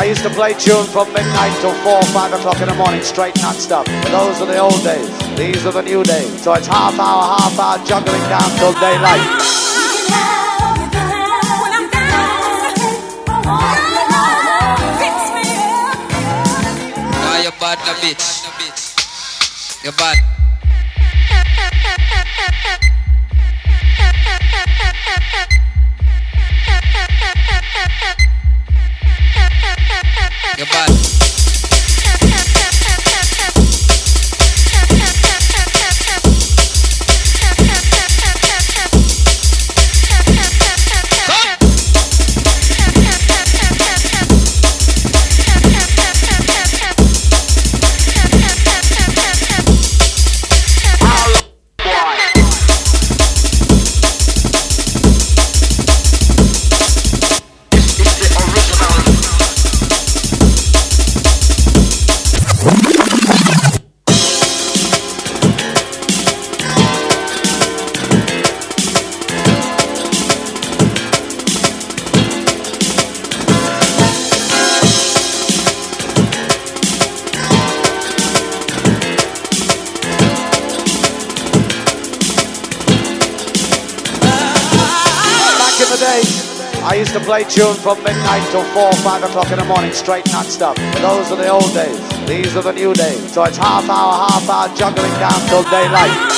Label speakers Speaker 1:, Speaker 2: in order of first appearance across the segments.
Speaker 1: used to play tunes from midnight till 4 or 5 o'clock in the morning, straight non-stop. Those are the old days, these are the new days. So it's half hour, juggling down till daylight.
Speaker 2: Why you bad, no bitch? You bad. You're bad.
Speaker 1: I used to play tunes from midnight till 4 or 5 o'clock in the morning, straight non-stop. Those are the old days, these are the new days. So it's half hour, juggling down till daylight.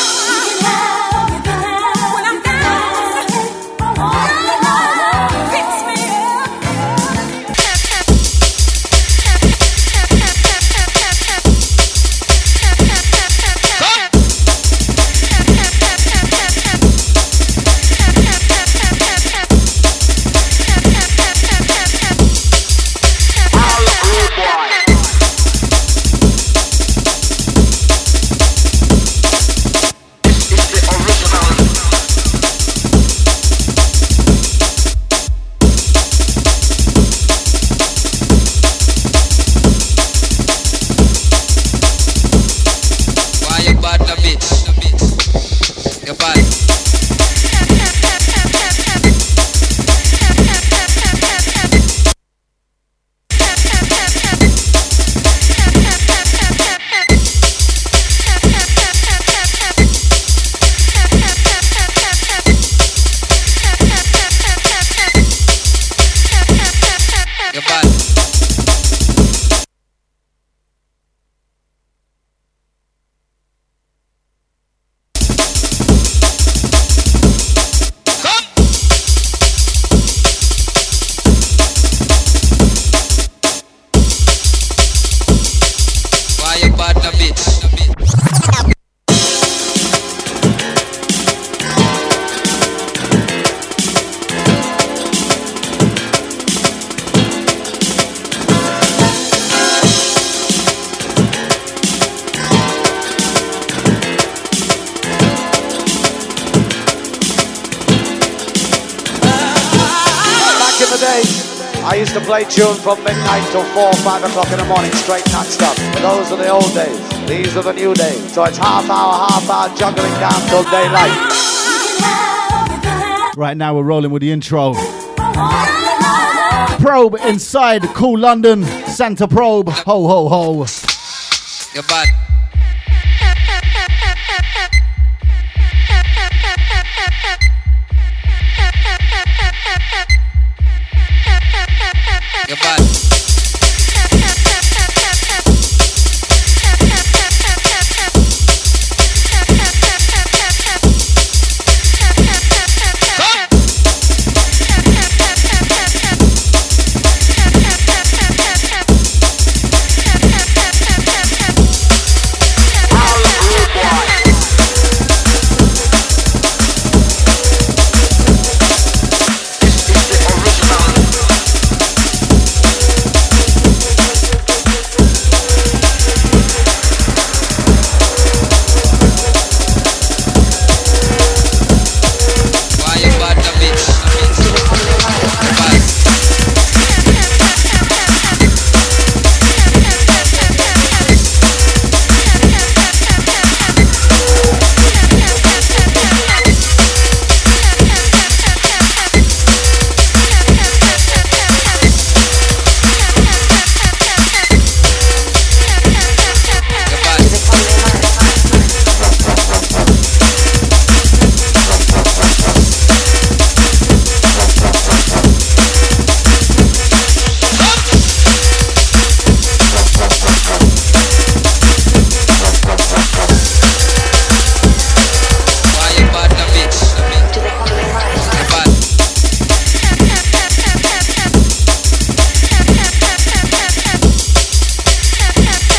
Speaker 1: I used to play tunes from midnight till 4 or 5 o'clock in the morning, straight non-stop. Those are the old days, these are the new days. So it's half hour, juggling down till daylight.
Speaker 3: Right now we're rolling with the intro. Probe inside Cool London, Santa Probe, ho ho ho.
Speaker 2: You're bad. You're bad.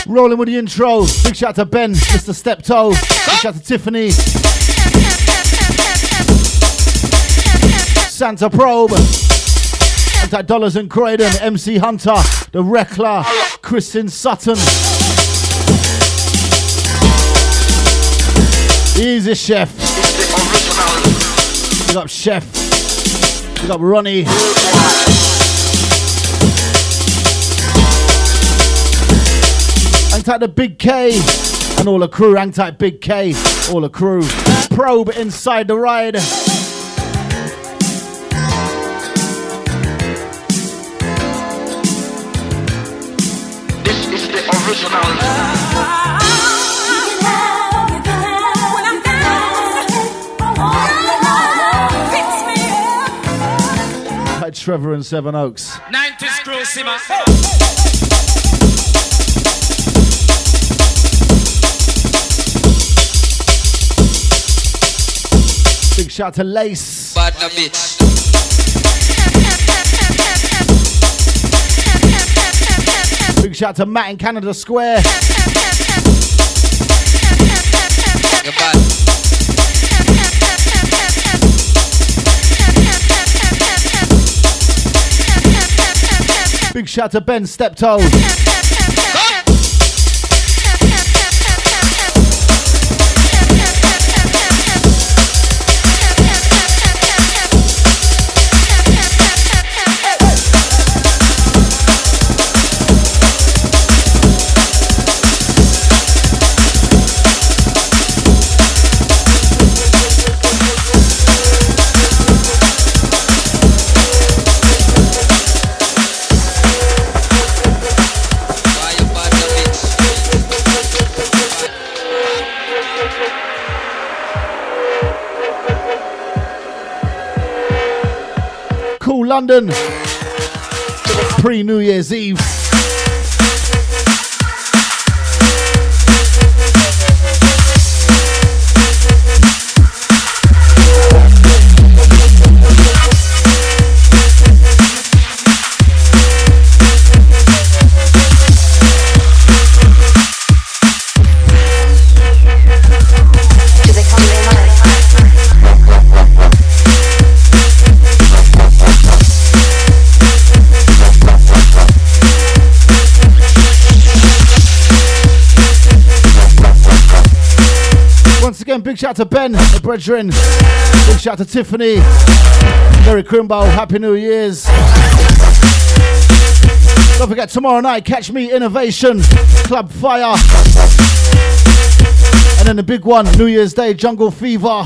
Speaker 3: Rolling with the intro. Big shout out to Ben, Mr. Steptoe. Big shout out to Tiffany. Santa Probe. Anti Dollars and Croydon. MC Hunter. The Reckler. Kristen Sutton. Easy Chef. Big up Chef. Big up Ronnie. Hang tight the Big K and all the crew. Hang tight Big K, all the crew. Probe inside the ride.
Speaker 4: This is the original.
Speaker 3: Hi Trevor and Seven Oaks.
Speaker 4: 90s crew, Sima.
Speaker 3: Big shout to Lace.
Speaker 2: Bad na bitch.
Speaker 3: Big shout to Matt in Canada Square.
Speaker 2: You're bad.
Speaker 3: Big shout to Ben Steptoe. London, pre-New Year's Eve. Again, big shout out to Ben, the brethren. Big shout out to Tiffany. Merry Crimbo, Happy New Year's. Don't forget, tomorrow night, catch me, Innovation, Club Fire. And then the big one, New Year's Day, Jungle Fever.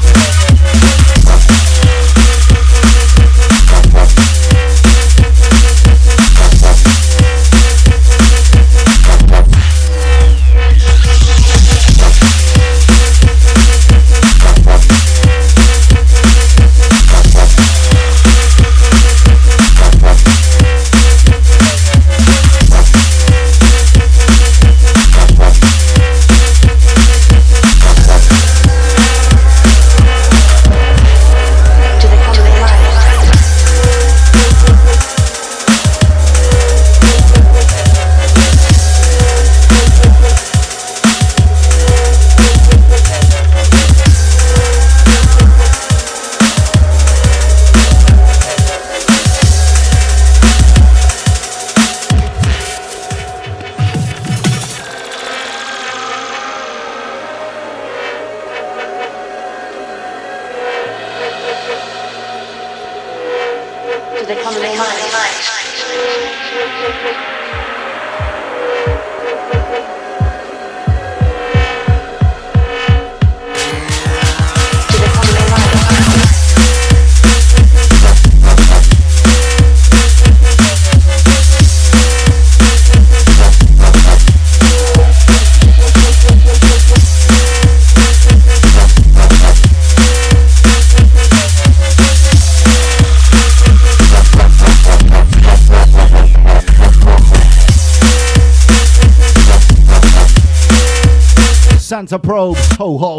Speaker 3: Santa Probe, ho ho.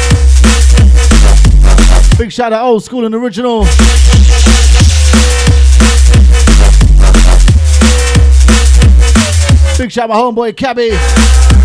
Speaker 3: Big shout out Old School and Original. Big shout out my homeboy Cabby.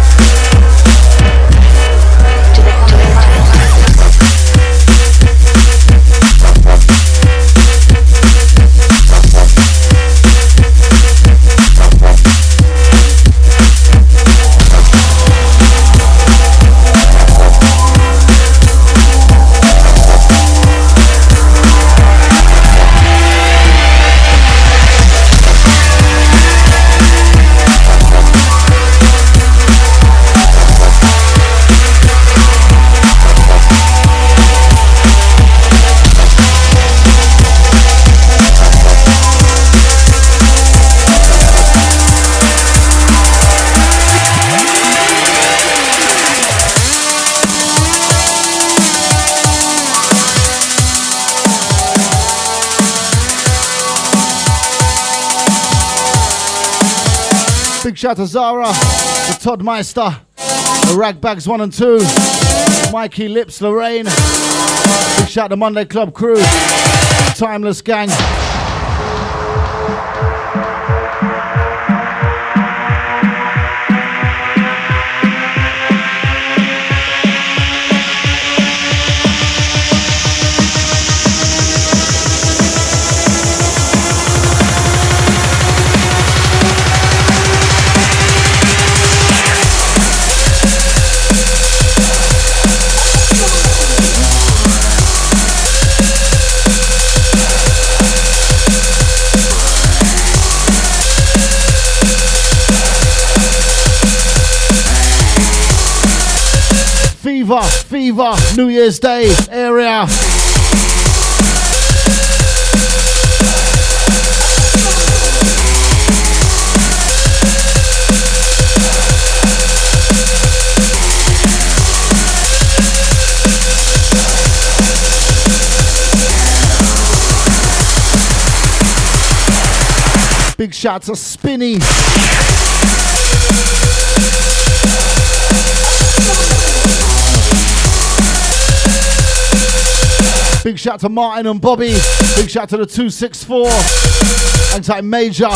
Speaker 3: Big shout to Zara, the Todd Meister, the Ragbags 1 and 2, Mikey Lips, Lorraine. Big shout to Monday Club crew, Timeless Gang. Fever, New Year's Day area. Big shout to Spinny. Big shout to Martin and Bobby. Big shout to the 264. Anti Major.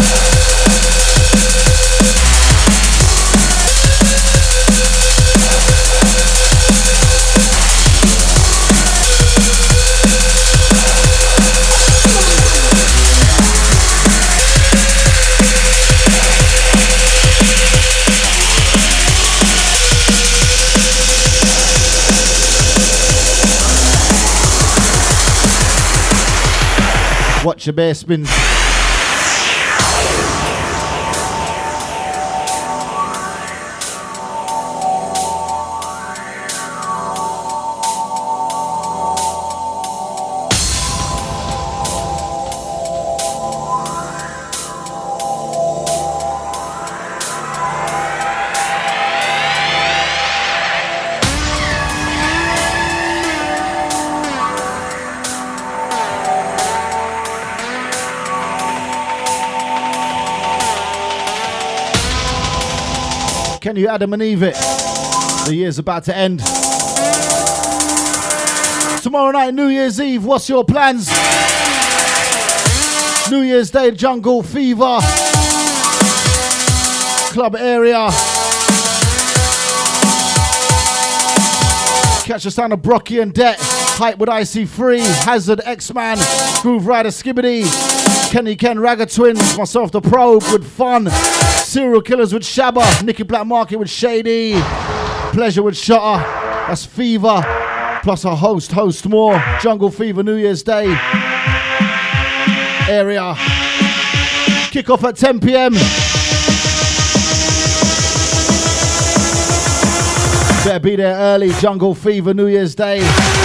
Speaker 3: Watch your bass spin. Can you Adam and Eve it? The year's about to end. Tomorrow night, New Year's Eve, what's your plans? New Year's Day, Jungle Fever. Club area. Catch the sound of Brocky and Det. Hype with IC3. Hazard, X-Man. Groove Rider, Skibbity. Kenny Ken, Ragga Twins. Myself, The Probe with Fun. Serial Killers with Shabba, Nicky Black Market with Shady, Pleasure with Shutter, that's Fever, plus a host more, Jungle Fever New Year's Day area, kick off at 10 p.m. Better be there early, Jungle Fever New Year's Day.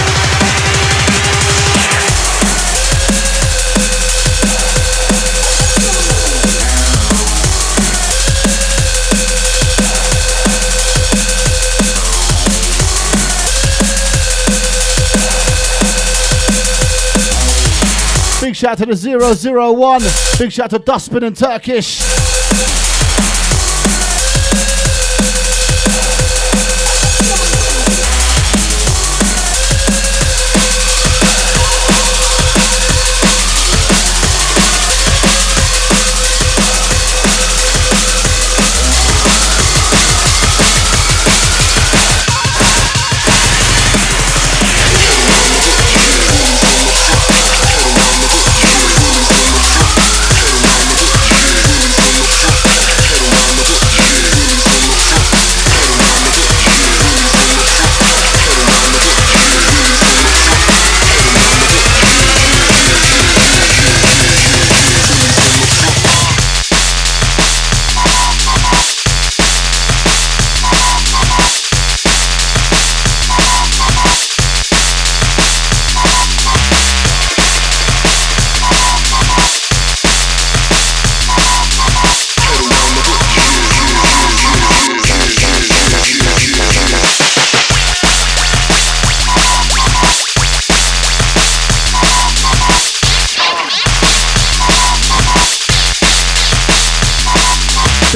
Speaker 3: Big shout to the 001. Big shout to Dustbin and Turkish.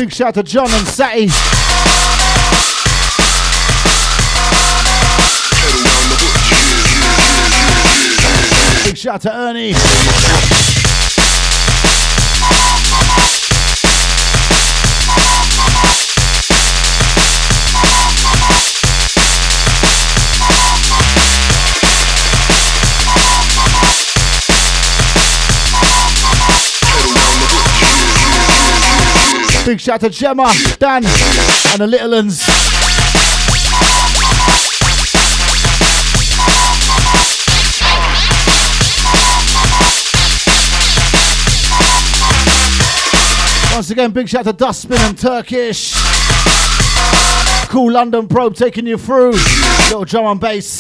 Speaker 3: Big shout to John and Satty. Big shout to Ernie. Big shout to Gemma, Dan, and the Little Uns. Once again, big shout to Dustbin and Turkish. Cool London Probe taking you through. Little drum and bass.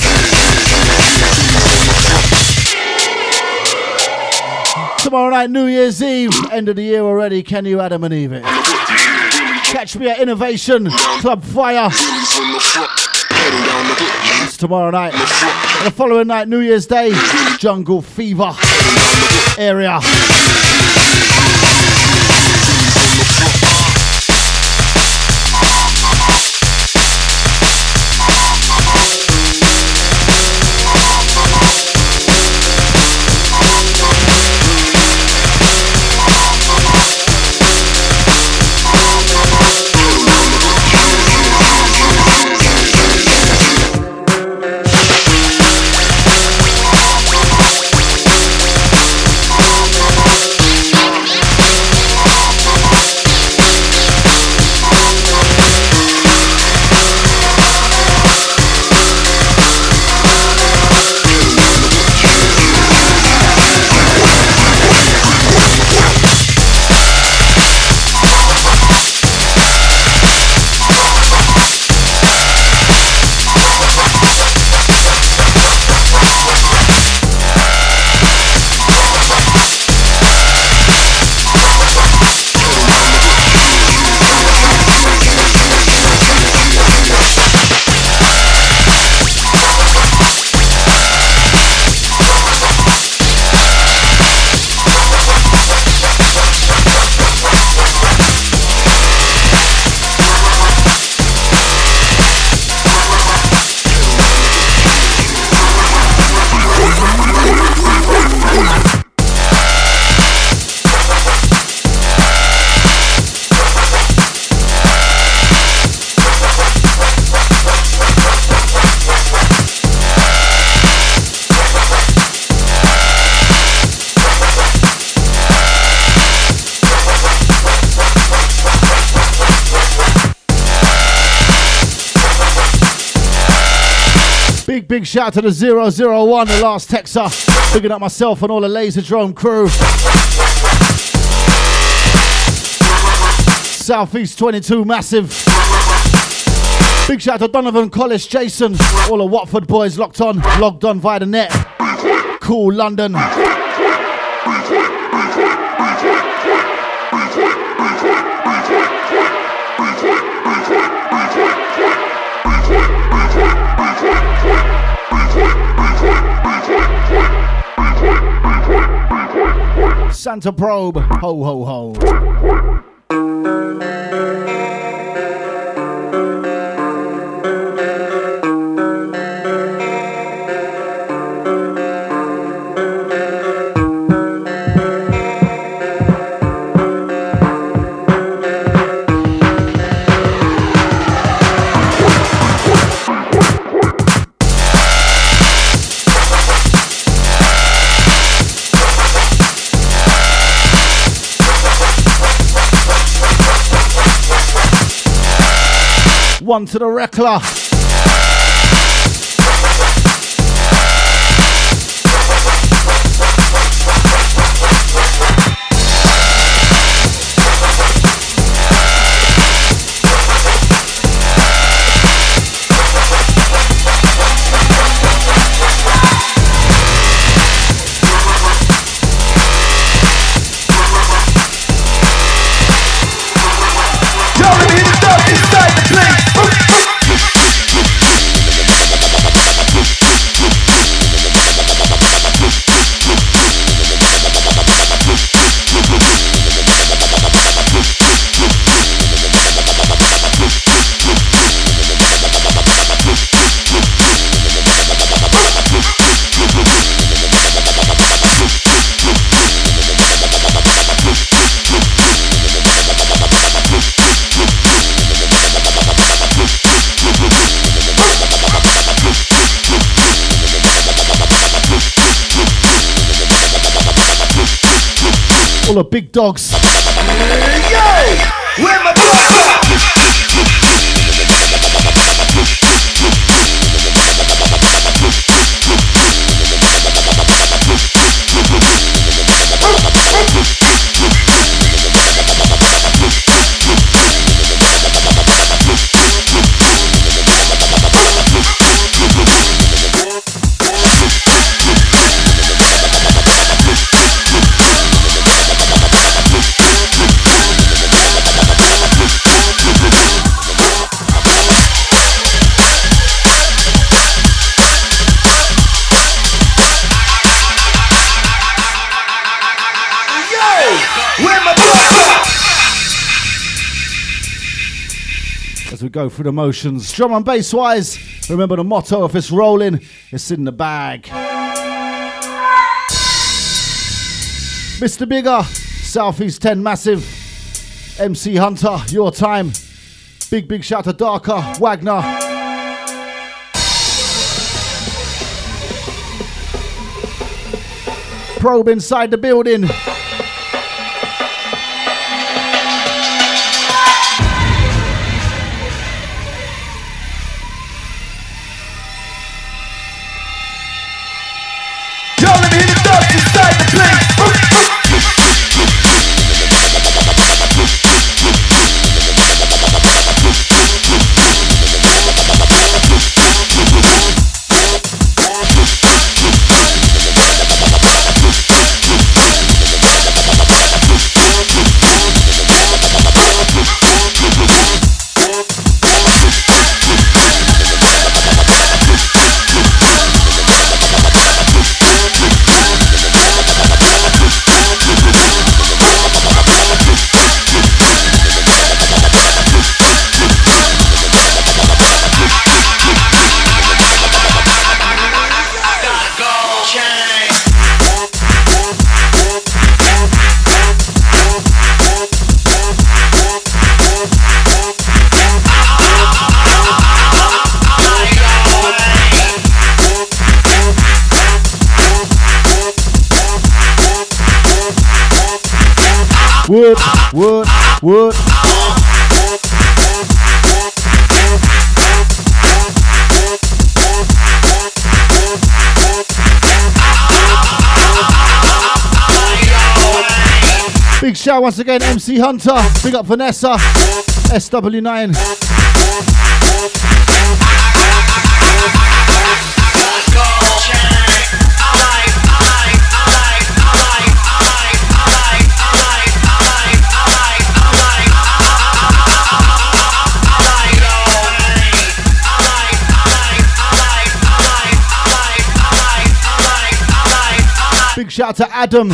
Speaker 3: Tomorrow night, New Year's Eve. End of the year already. Can you Adam and Eve it? Catch me at Innovation Club Fire. That's tomorrow night. And the following night, New Year's Day, Jungle Fever area. Big shout to the 001, the last texter. Picking up myself and all the Laserdrome crew. Southeast 22 massive. Big shout to Donovan, Collis, Jason. All the Watford boys logged on via the net. Cool London. Santa Probe, ho ho ho. One to the Reckler. All the big dogs.
Speaker 5: Yo! Where my dogs at?
Speaker 3: As we go through the motions, drum and bass wise, remember the motto: if it's rolling, it's in the bag. Mr. Bigger, Southeast 10 Massive, MC Hunter, your time. Big shout to Darker, Wagner. Probe inside the building. Wood. Big shout once again, MC Hunter. Big up Vanessa, SW9. Big shout to Adam.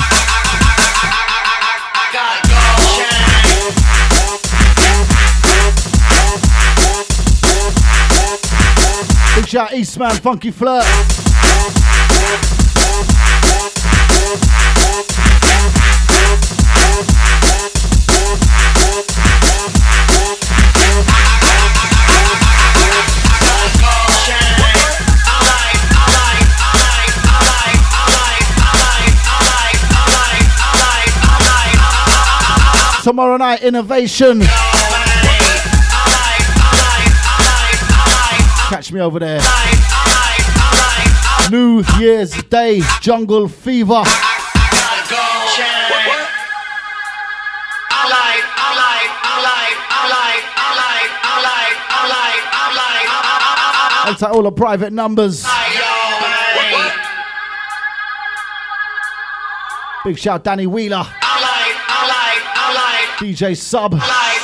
Speaker 3: Big shout Eastman, Funky Flirt. Tomorrow night, Innovation. Catch me over there. New Year's Day, Jungle Fever. I'll take all the private numbers. Big shout Danny Wheeler. DJ Sub.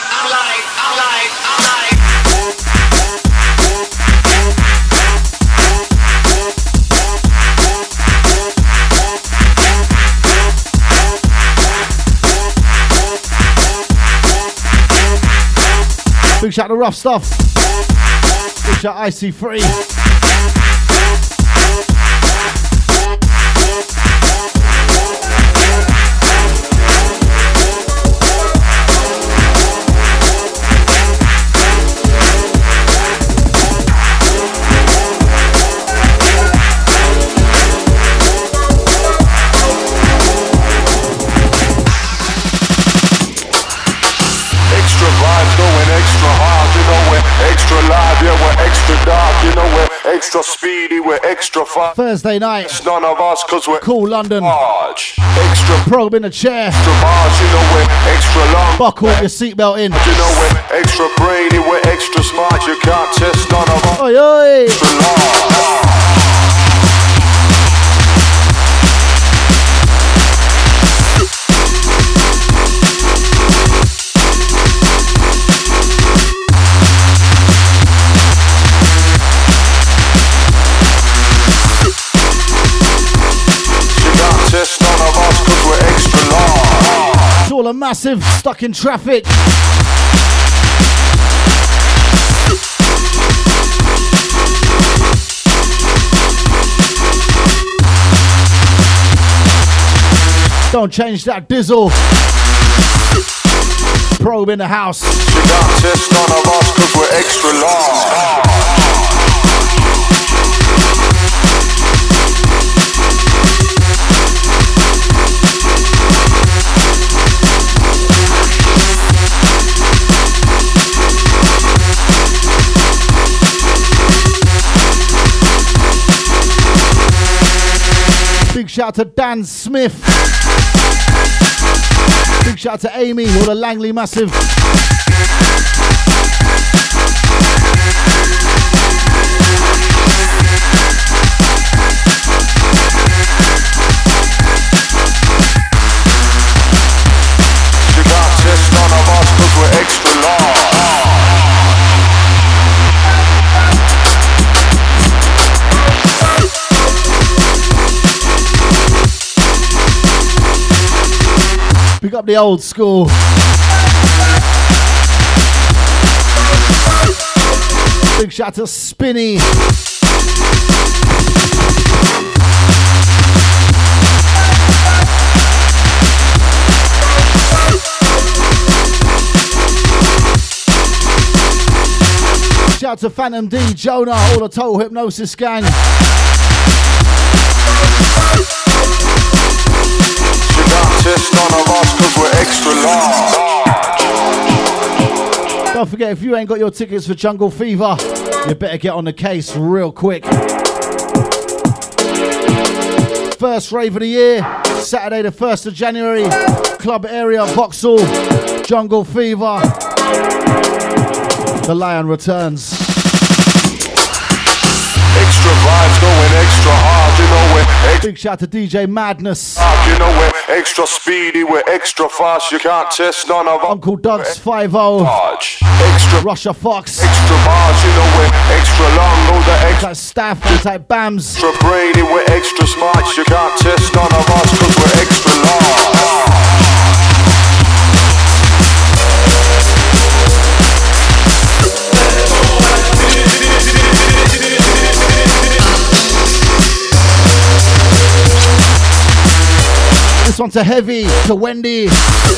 Speaker 3: Big shout to Rough Stuff. Big shout IC3.
Speaker 6: extra speedy, we're extra fast.
Speaker 3: Thursday night.
Speaker 6: None of us, cause we're
Speaker 3: Cool London.
Speaker 6: large. Extra
Speaker 3: Probe in the chair.
Speaker 6: large, you know we're extra long.
Speaker 3: Buckle your seatbelt in.
Speaker 6: You know we're extra brainy, we're extra smart. You can't test none of us.
Speaker 3: Oi, oi.
Speaker 6: Extra large. Test none of us cause we're extra large.
Speaker 3: It's all a massive stuck in traffic. Don't change that diesel. Probe in the house.
Speaker 6: You can't test none of us cause we're extra large.
Speaker 3: Big shout out to Dan Smith. Big shout out to Amy, all the Langley Massive.
Speaker 6: You can't test none of us cause we're extra large.
Speaker 3: Pick up the old school. Big shout out to Spinny. Shout out to Phantom D, Jonah, all the Total Hypnosis gang.
Speaker 6: Test none of us cause we're extra large.
Speaker 3: Don't forget, if you ain't got your tickets for Jungle Fever, you better get on the case real quick. First rave of the year, Saturday the 1st of January, Club Area, Vauxhall, Jungle Fever. The Lion returns.
Speaker 6: Extra vibes going extra hard, you know we're
Speaker 3: Big shout to DJ Madness.
Speaker 6: you know we're extra speedy, we're extra fast. You can't test none of us.
Speaker 3: Uncle Doug's 5-0.
Speaker 6: Large. Extra,
Speaker 3: Russia Fox.
Speaker 6: extra bars, you know we're extra long. All the extra
Speaker 3: Type Staff and type Bams.
Speaker 6: brainy, we're extra smart. You can't test none of us cause we're extra large.
Speaker 3: This one's a heavy to Wendy.
Speaker 6: You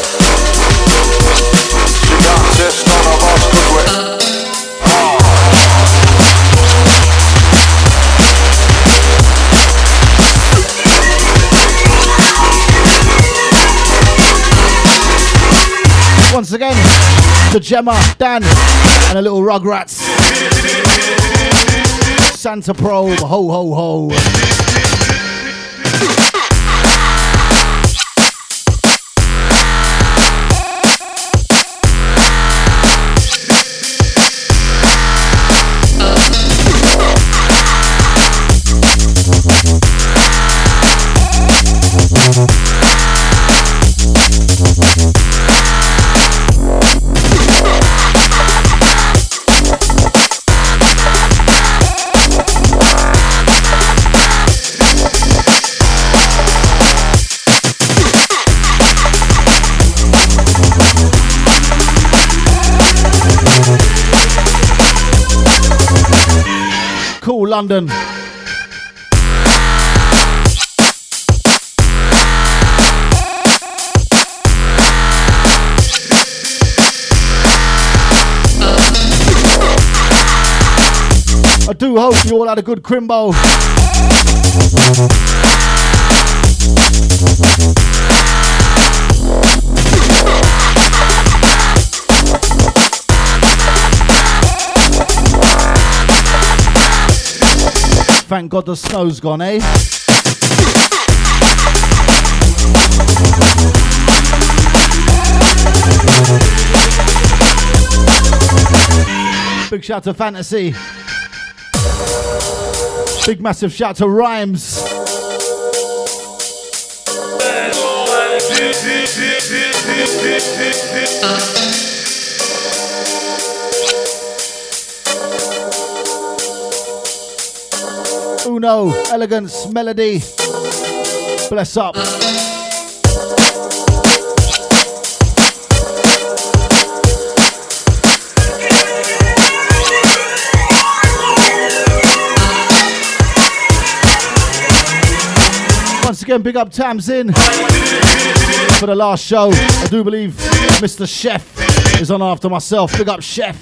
Speaker 6: can't test none of us cause we're
Speaker 3: Once again, to Gemma, Dan, and a little Rugrats. Santa Probe, ho ho ho. Cool London. I do hope you all had a good Crimbo. Thank God the snow's gone, eh? Big shout to Fantasy. Big massive shout to Rhymes. Uno, Elegance, Melody. Bless up. Once again, big up Tamsin for the last show. I do believe Mr. Chef is on after myself. Big up Chef.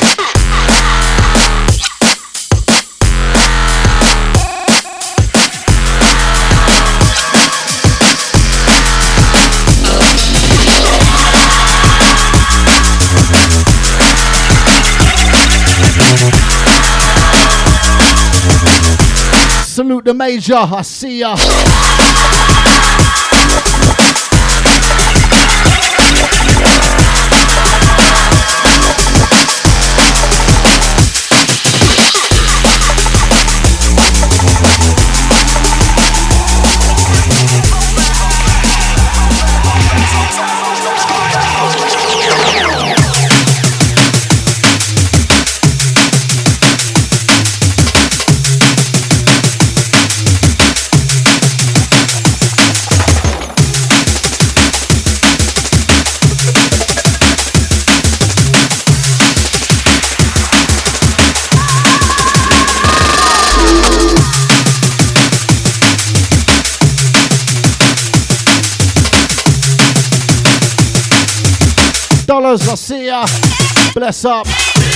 Speaker 3: Salute the Major, I see ya. Dollars, I see ya. Bless up.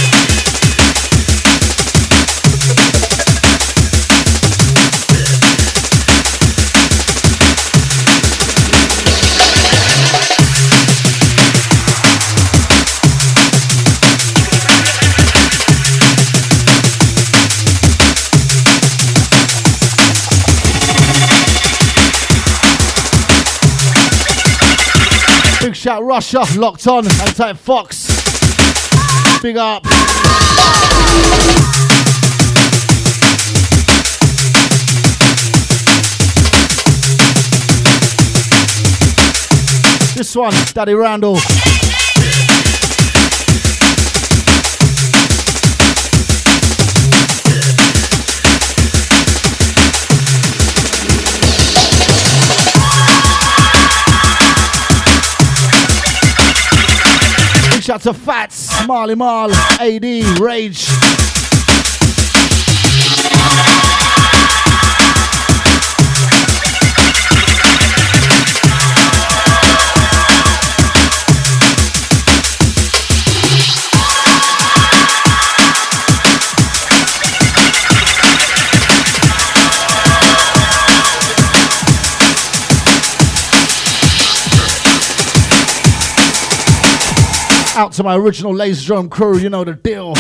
Speaker 3: Big shout Russia, locked on, and type Fox. Big up. This one, Daddy Randall. Shout to Fats, Marley Marl, AD, Rage. Out to my original Laser Drum crew, you know the deal.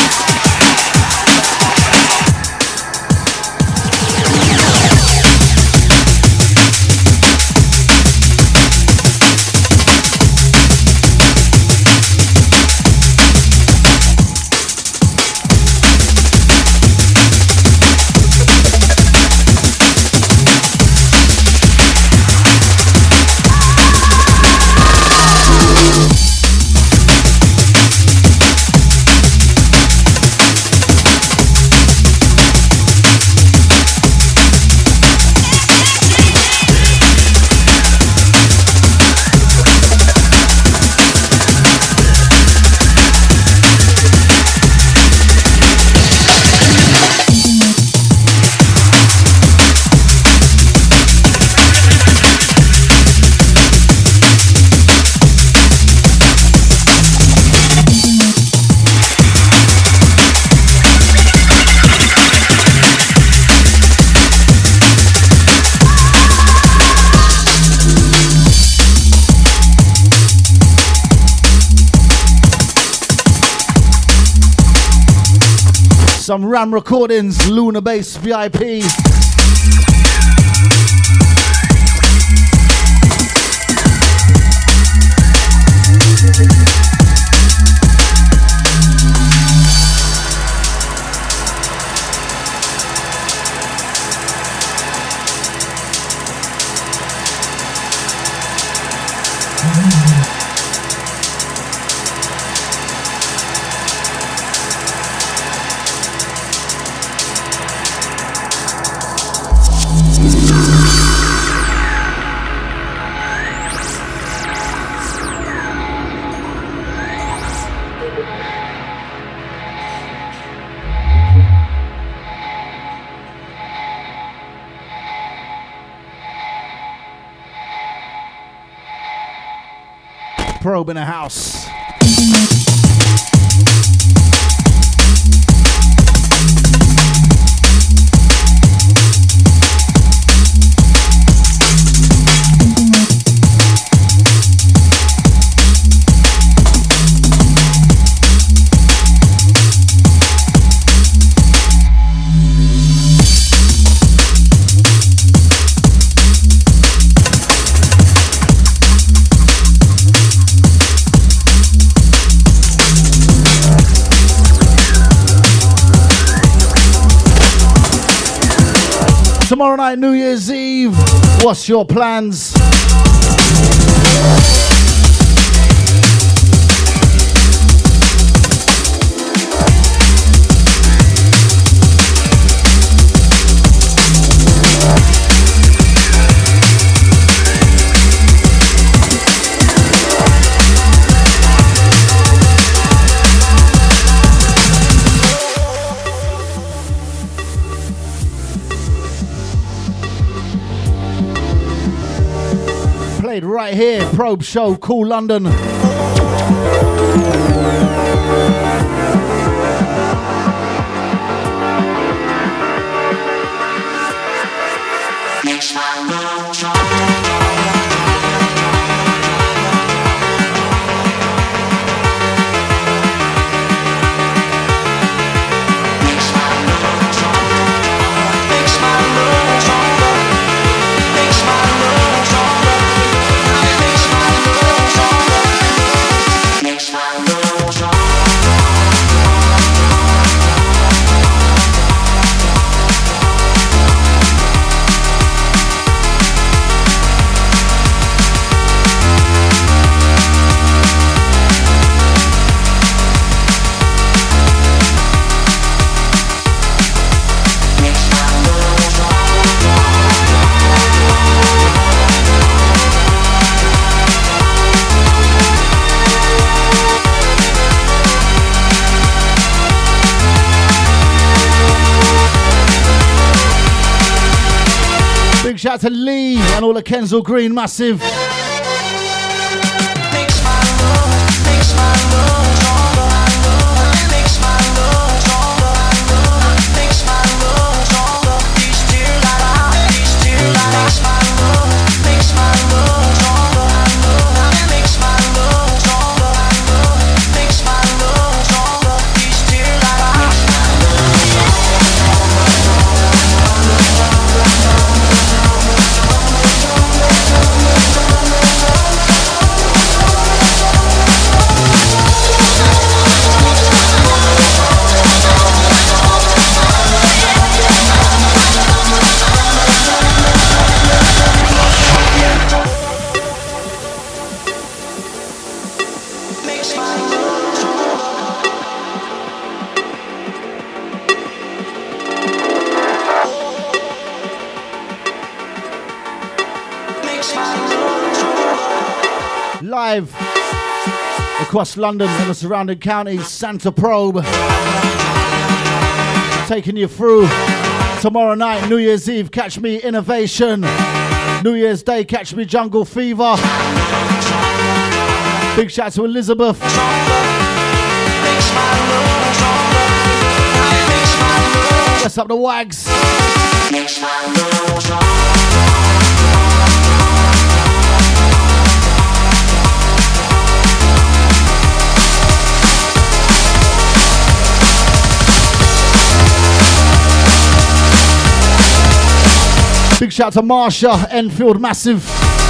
Speaker 3: Some Ram Recordings, Lunar Base VIP. Probe in the house. Tomorrow night, New Year's Eve. What's your plans? Right here, Probe Show, Cool London. Shout out to Lee and all the Kensal Green Massive. Live across London and the surrounding counties, Santa Probe taking you through. Tomorrow night, New Year's Eve, catch me Innovation. New Year's Day, catch me Jungle Fever. Big shout out to Elizabeth. Bless up the Wags. Big shout to Marsha, Enfield, massive.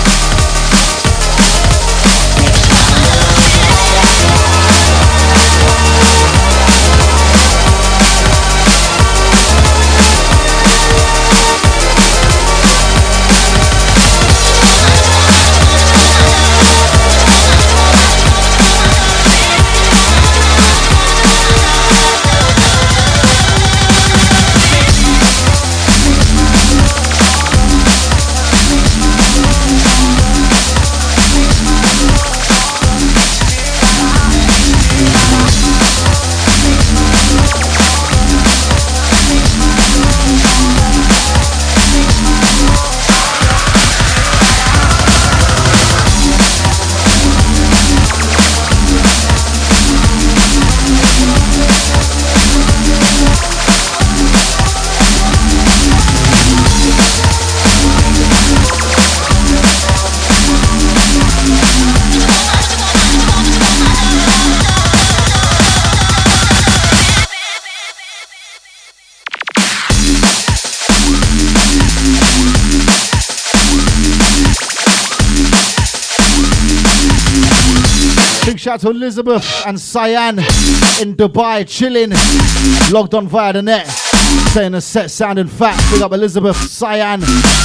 Speaker 3: Shout out to Elizabeth and Cyan in Dubai, chilling, logged on via the net, saying the set sounding fat. Big up Elizabeth, Cyan.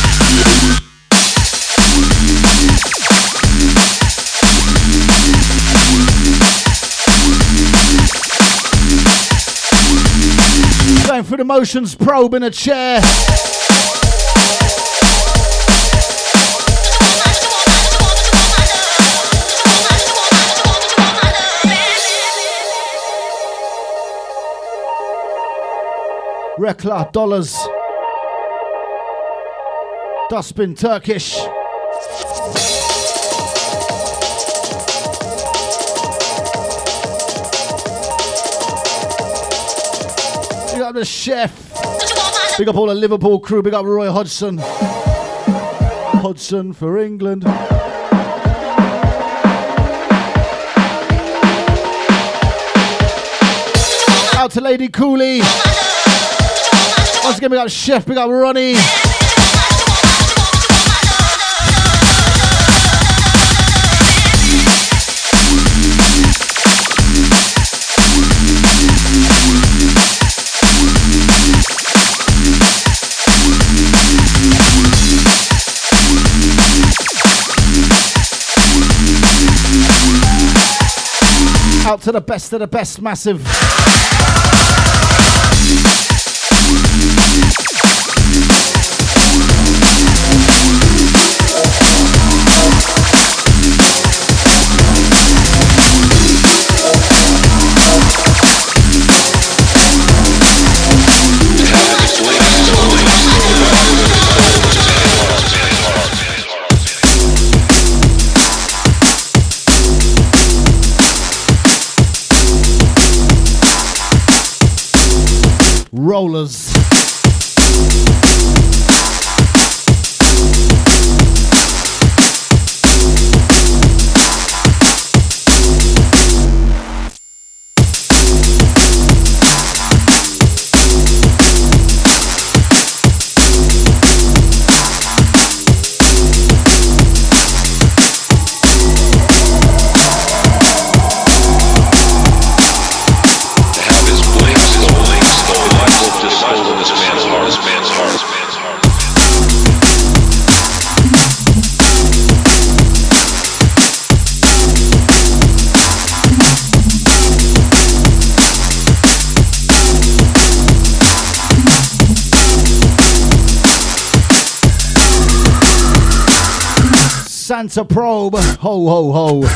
Speaker 3: Going through the motions, probe in a chair. Rekla, dollars. Dustbin, Turkish. Big up the chef. Big up all the Liverpool crew. Big up Roy Hodgson. Hodgson for England. Out to Lady Cooley. Once again, big up Chef, big up Ronnie. Out to the best of the best, massive. Rollers. Santa Probe, ho ho ho.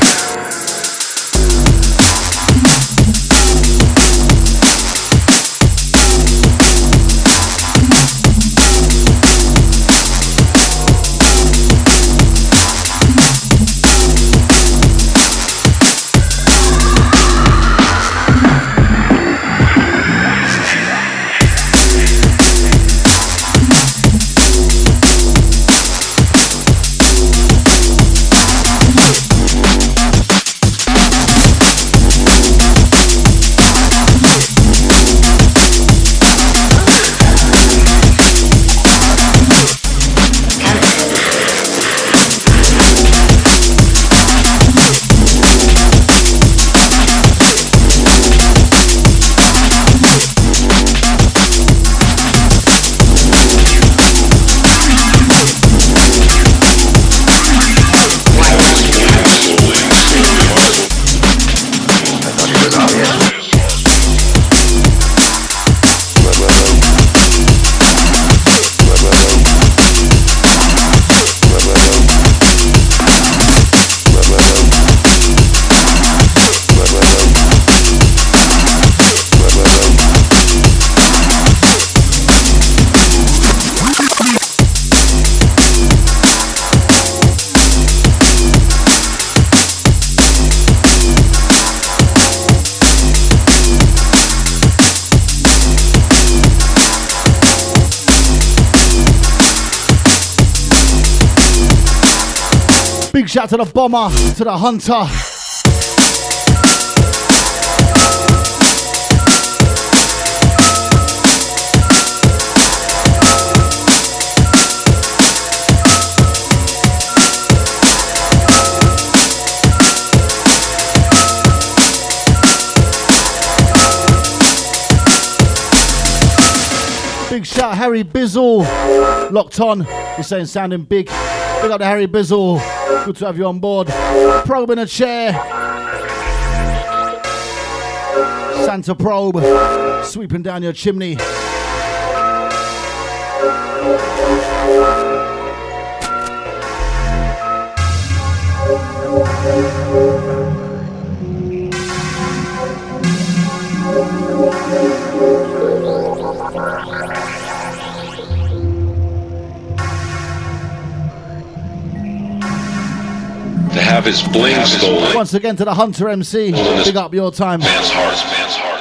Speaker 3: Big shout to the bomber, to the hunter. Big shout Harry Bizzle, locked on. We're saying sounding big. Big up to Harry Bizzle. Good to have you on board. Probe in a chair. Santa Probe sweeping down your chimney.
Speaker 7: To have his bling stolen.
Speaker 3: Once again to the Hunter MC. Big up your time.
Speaker 7: Man's heart, man's heart.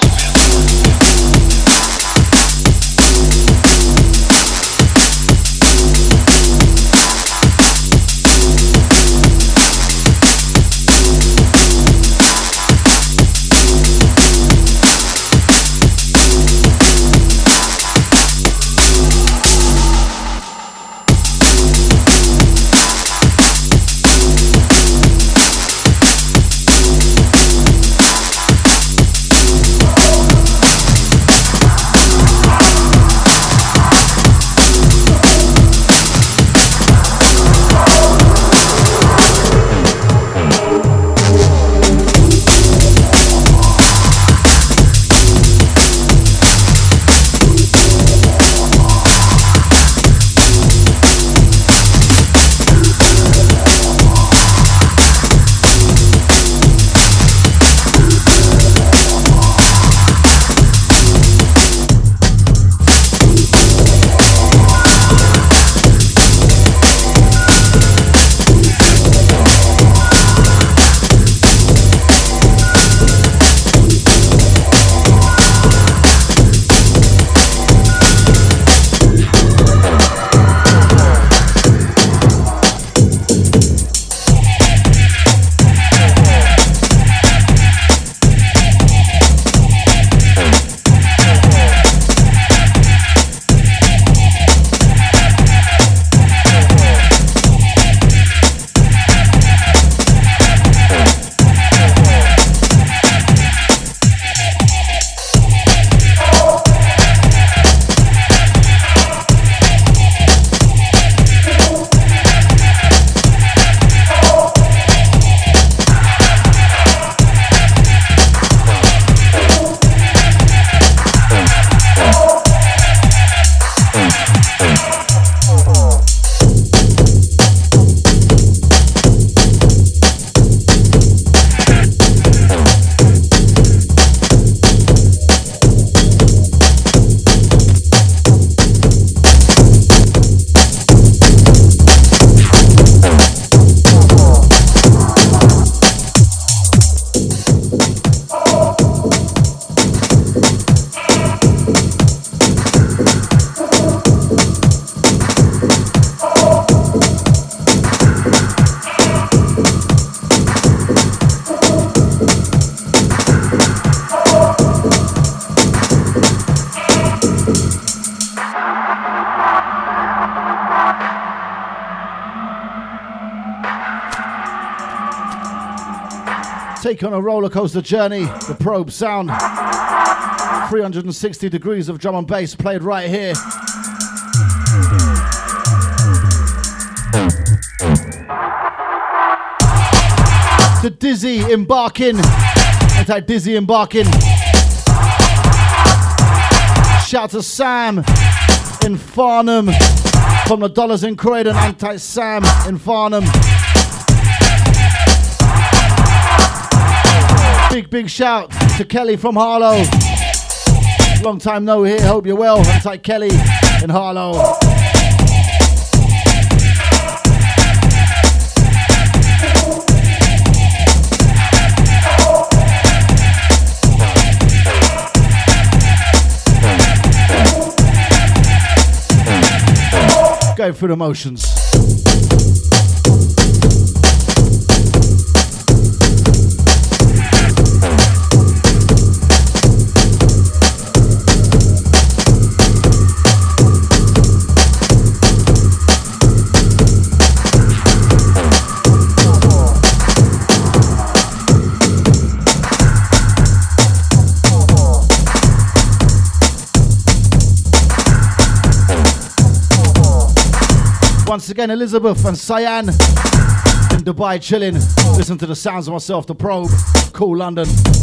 Speaker 3: Take on a roller coaster journey, the Probe sound. 360 degrees of drum and bass played right here. To Dizzy embarking. Anti-Dizzy embarking. Shout to Sam in Farnham. From the Dollars in Croydon, Anti-Sam in Farnham. Big shout to Kelly from Harlow. Long time no here, hope you're well. Anti Kelly in Harlow. Going through the motions. Once again, Elizabeth and Cyan in Dubai chilling. Listen to the sounds of myself, the Probe. Cool London.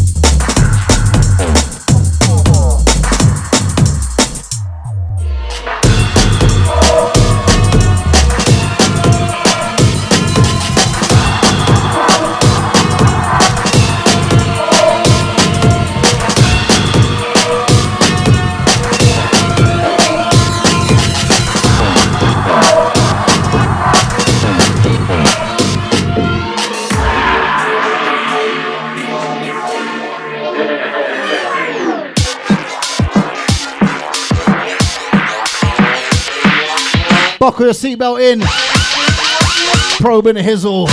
Speaker 3: Buckle your seatbelt in. Probe in the hizzle.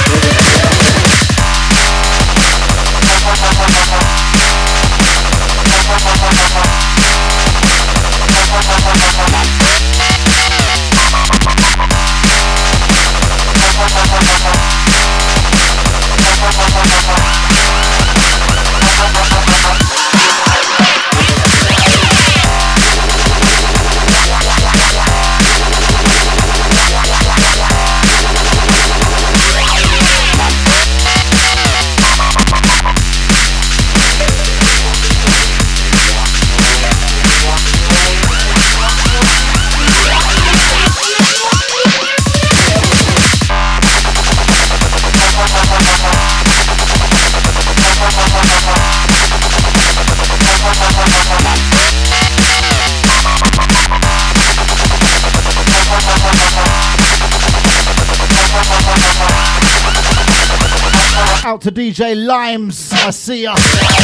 Speaker 3: Out to DJ Limes, I see ya.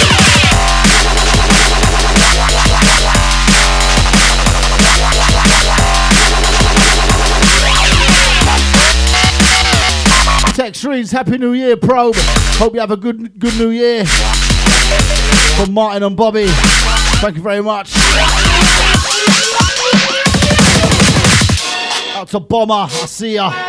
Speaker 3: Text reads, Happy New Year, Probe. Hope you have a good New Year. From Martin and Bobby. Thank you very much. Out to Bomber, I see ya.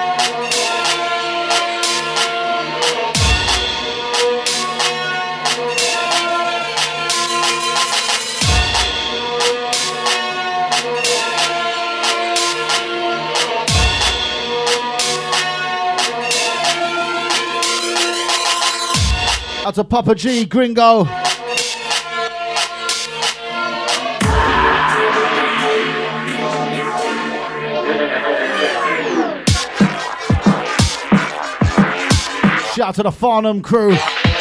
Speaker 3: Out to Papa G, Gringo. Shout out to the Farnham crew.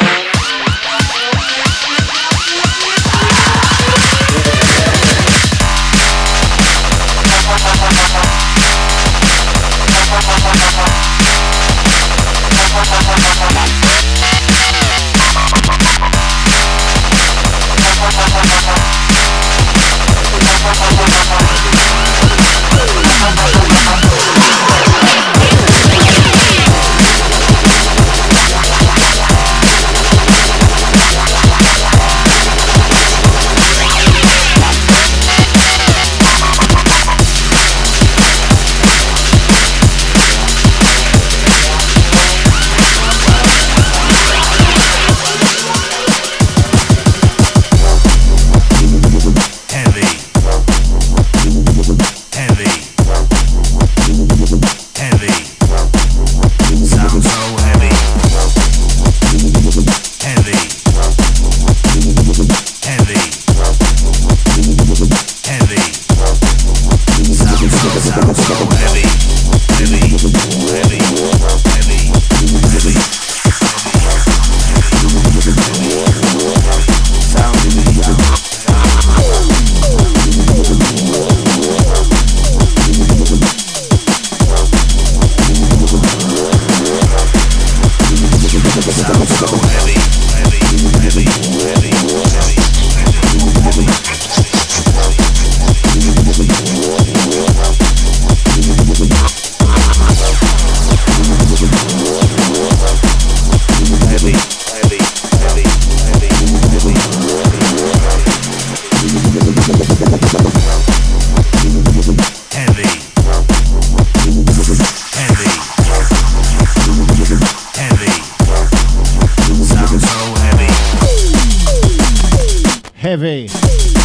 Speaker 3: Heavy.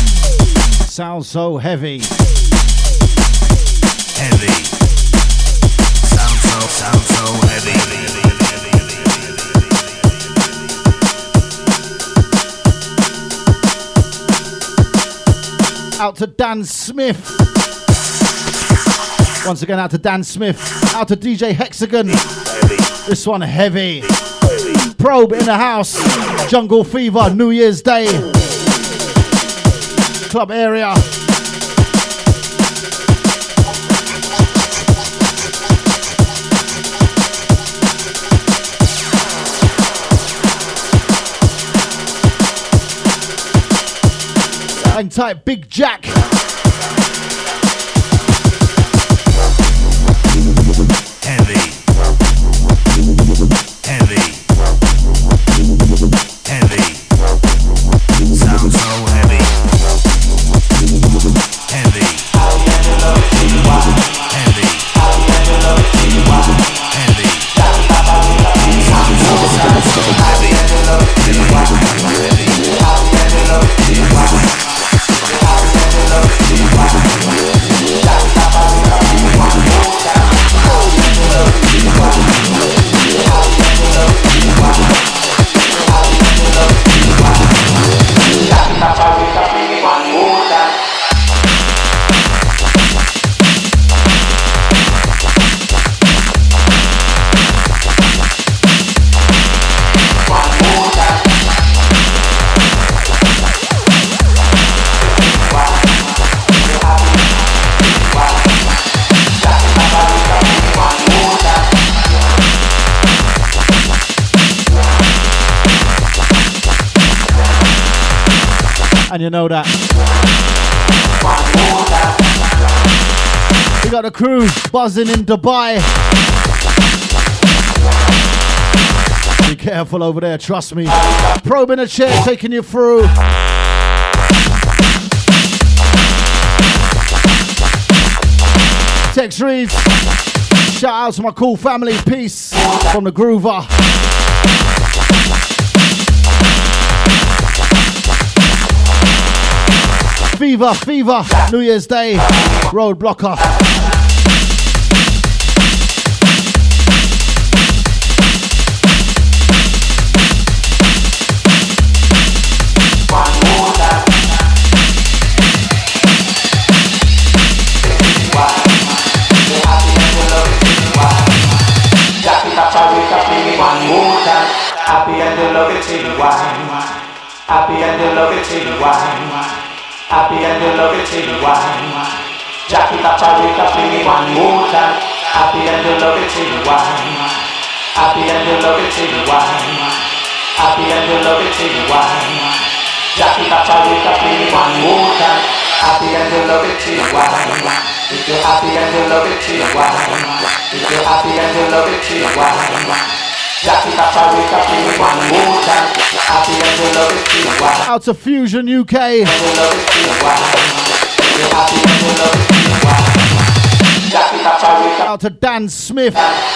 Speaker 3: Sounds so heavy.
Speaker 8: Heavy.
Speaker 3: Out to Dan Smith. Once again, out to Dan Smith. Out to DJ Hexagon. This one heavy. Probe in the house. Jungle Fever, New Year's Day. Club area. Hang tight, Big Jack.
Speaker 8: Heavy. Heavy. Heavy. Sounds so heavy. Heavy. Heavy. Heavy. Sounds so heavy.
Speaker 3: And you know that. We got the crew buzzing in Dubai. Be careful over there, trust me. Probe in a chair, taking you through. Text reads, shout out to my cool family, peace from the Groover. Fever, Fever, New Year's Day, Roadblocker.
Speaker 9: Happy and you love it till you wine. Happy and you love it till you wine. Happy and you love it till you wine. Jackie Paparika, fling it one more time. Happy and you love it till you wine. Happy and you love it till you wine. Happy and you love it till you wine. Jackie Paparika, fling it one more time. Happy and you love it till you wine. If you're happy and you love it till you wine. If you're happy and you love it till you wine.
Speaker 3: Out to Fusion UK. Out to Dan Smith.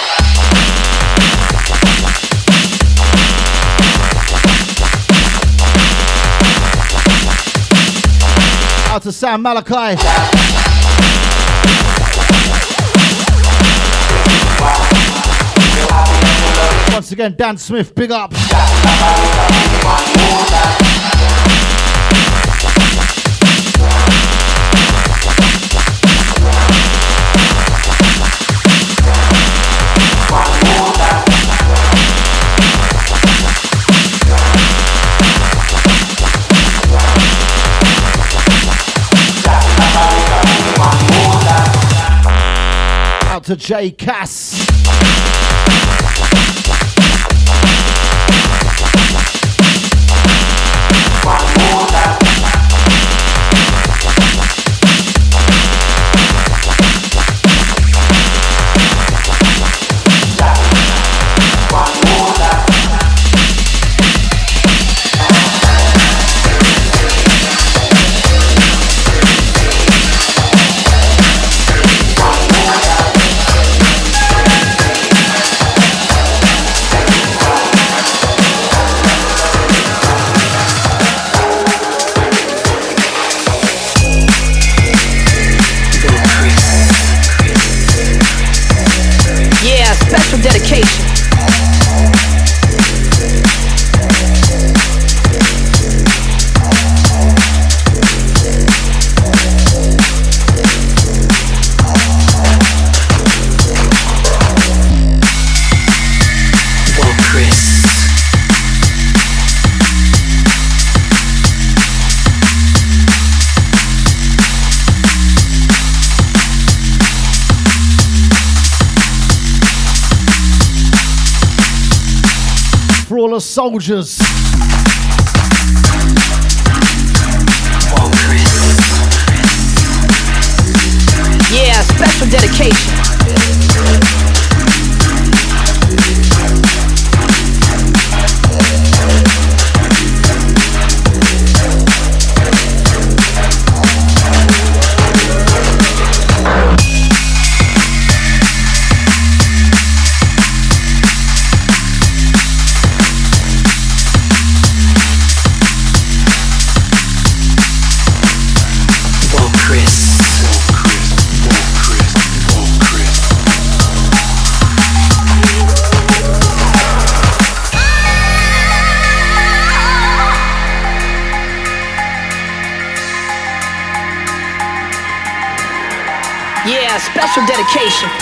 Speaker 3: Out to Sam Malachi. Once again, Dan Smith, big up. Out to Jay Cass. for all the soldiers.
Speaker 10: Yeah, special dedication. Yeah, special dedication.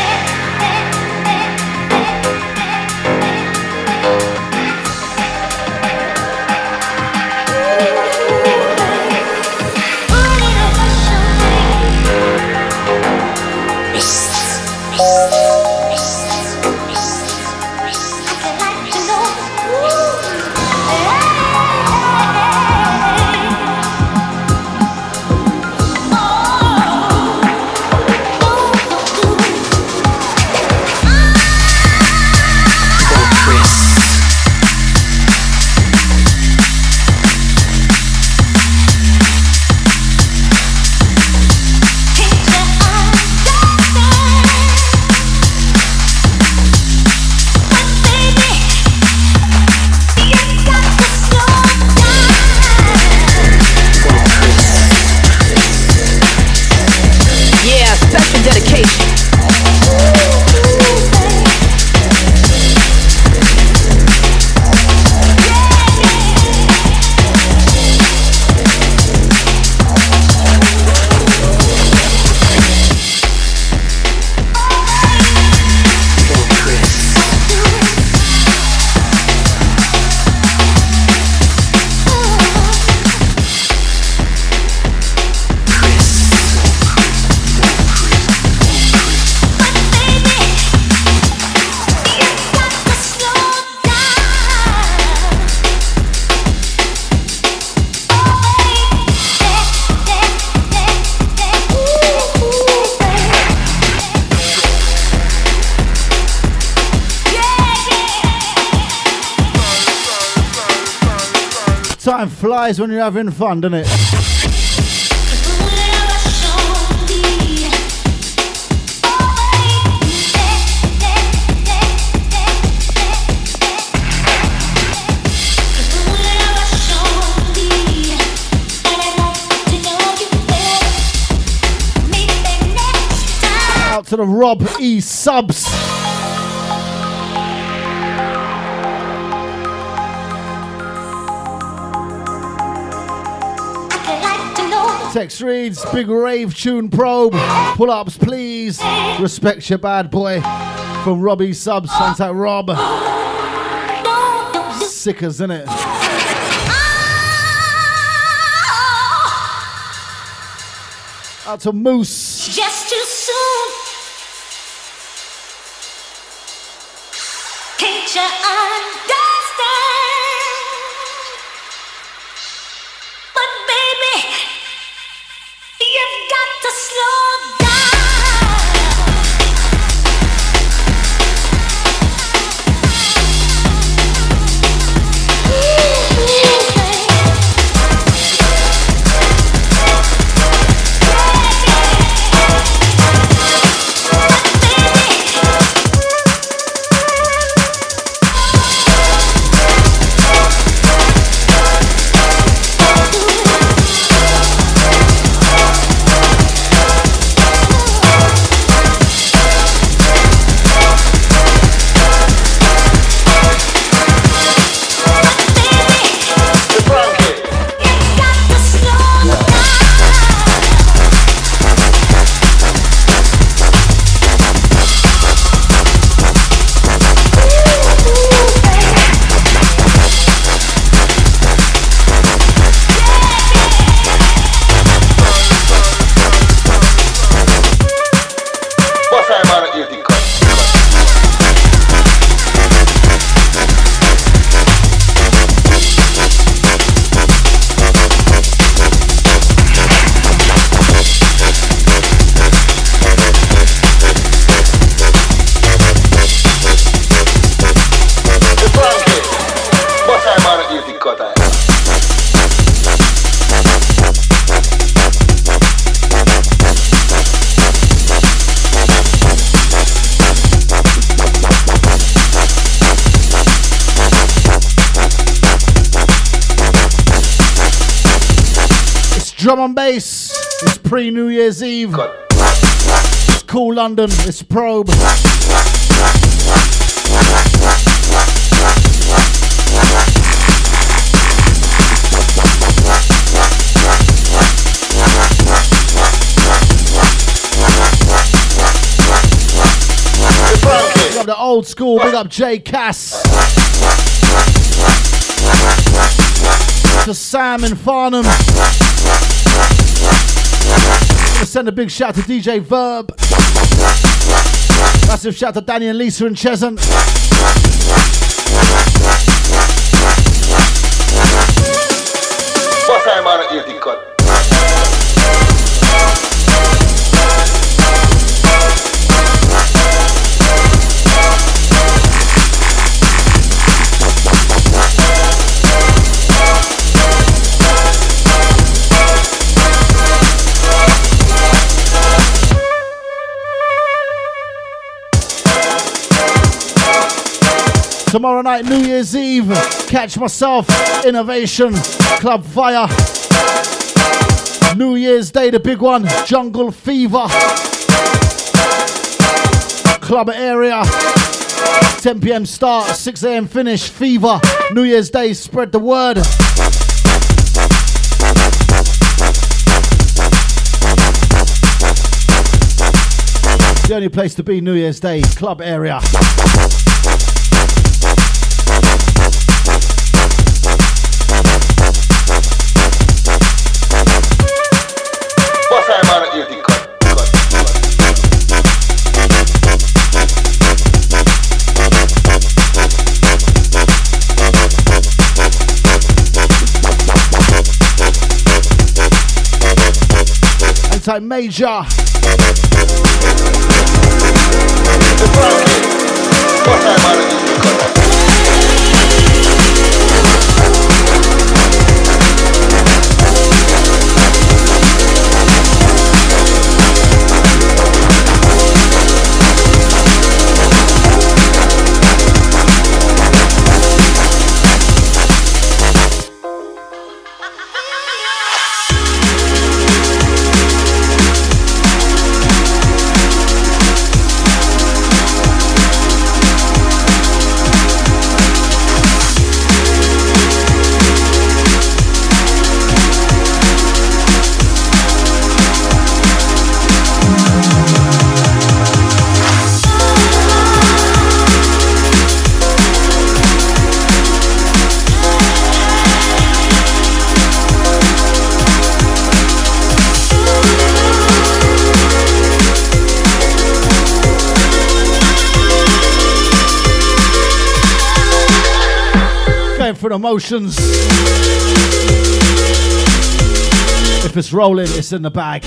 Speaker 3: Time flies when you're having fun, doesn't it? Out to the Rob E subs. Text reads, big rave tune probe, pull-ups please, respect your bad boy, from Robbie Subs, contact Rob. Sickers, innit? Out to Moose.
Speaker 11: Just too soon. Can't you understand? But baby, you've got to slow down.
Speaker 3: Drum and bass. It's pre-New Year's Eve. It's Cool London. It's Probe. Big up the old school. Big up J Cass. To Sam in Farnham. Send a big shout to DJ Verb. Massive shout to Danny and Lisa in Cheshunt.
Speaker 5: What time on it, you cut?
Speaker 3: Tomorrow night, New Year's Eve, catch myself, Innovation, Club Fire. New Year's Day, the big one, Jungle Fever. Club area, 10 p.m. start, 6 a.m. finish, Fever. New Year's Day, spread the word. The only place to be New Year's Day, club area. Anti-Major. For emotions. If it's rolling, it's in the bag.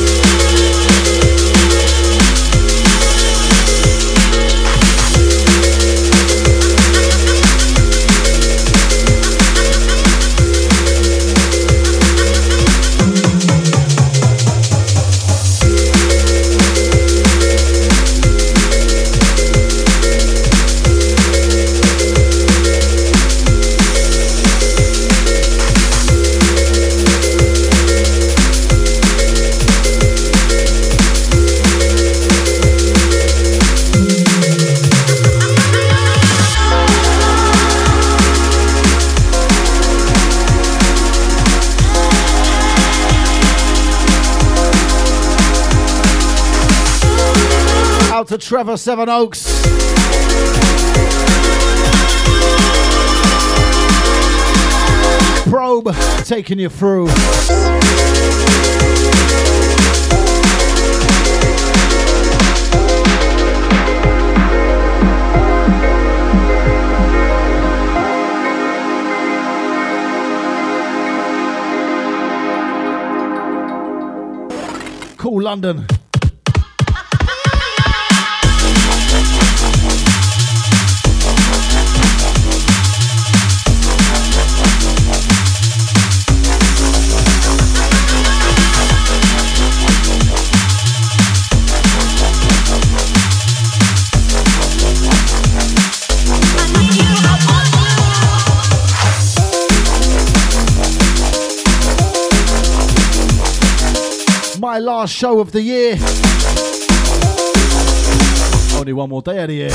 Speaker 3: To Trevor Sevenoaks. Probe taking you through. Cool London. my last show of the year. Only one more day of the year.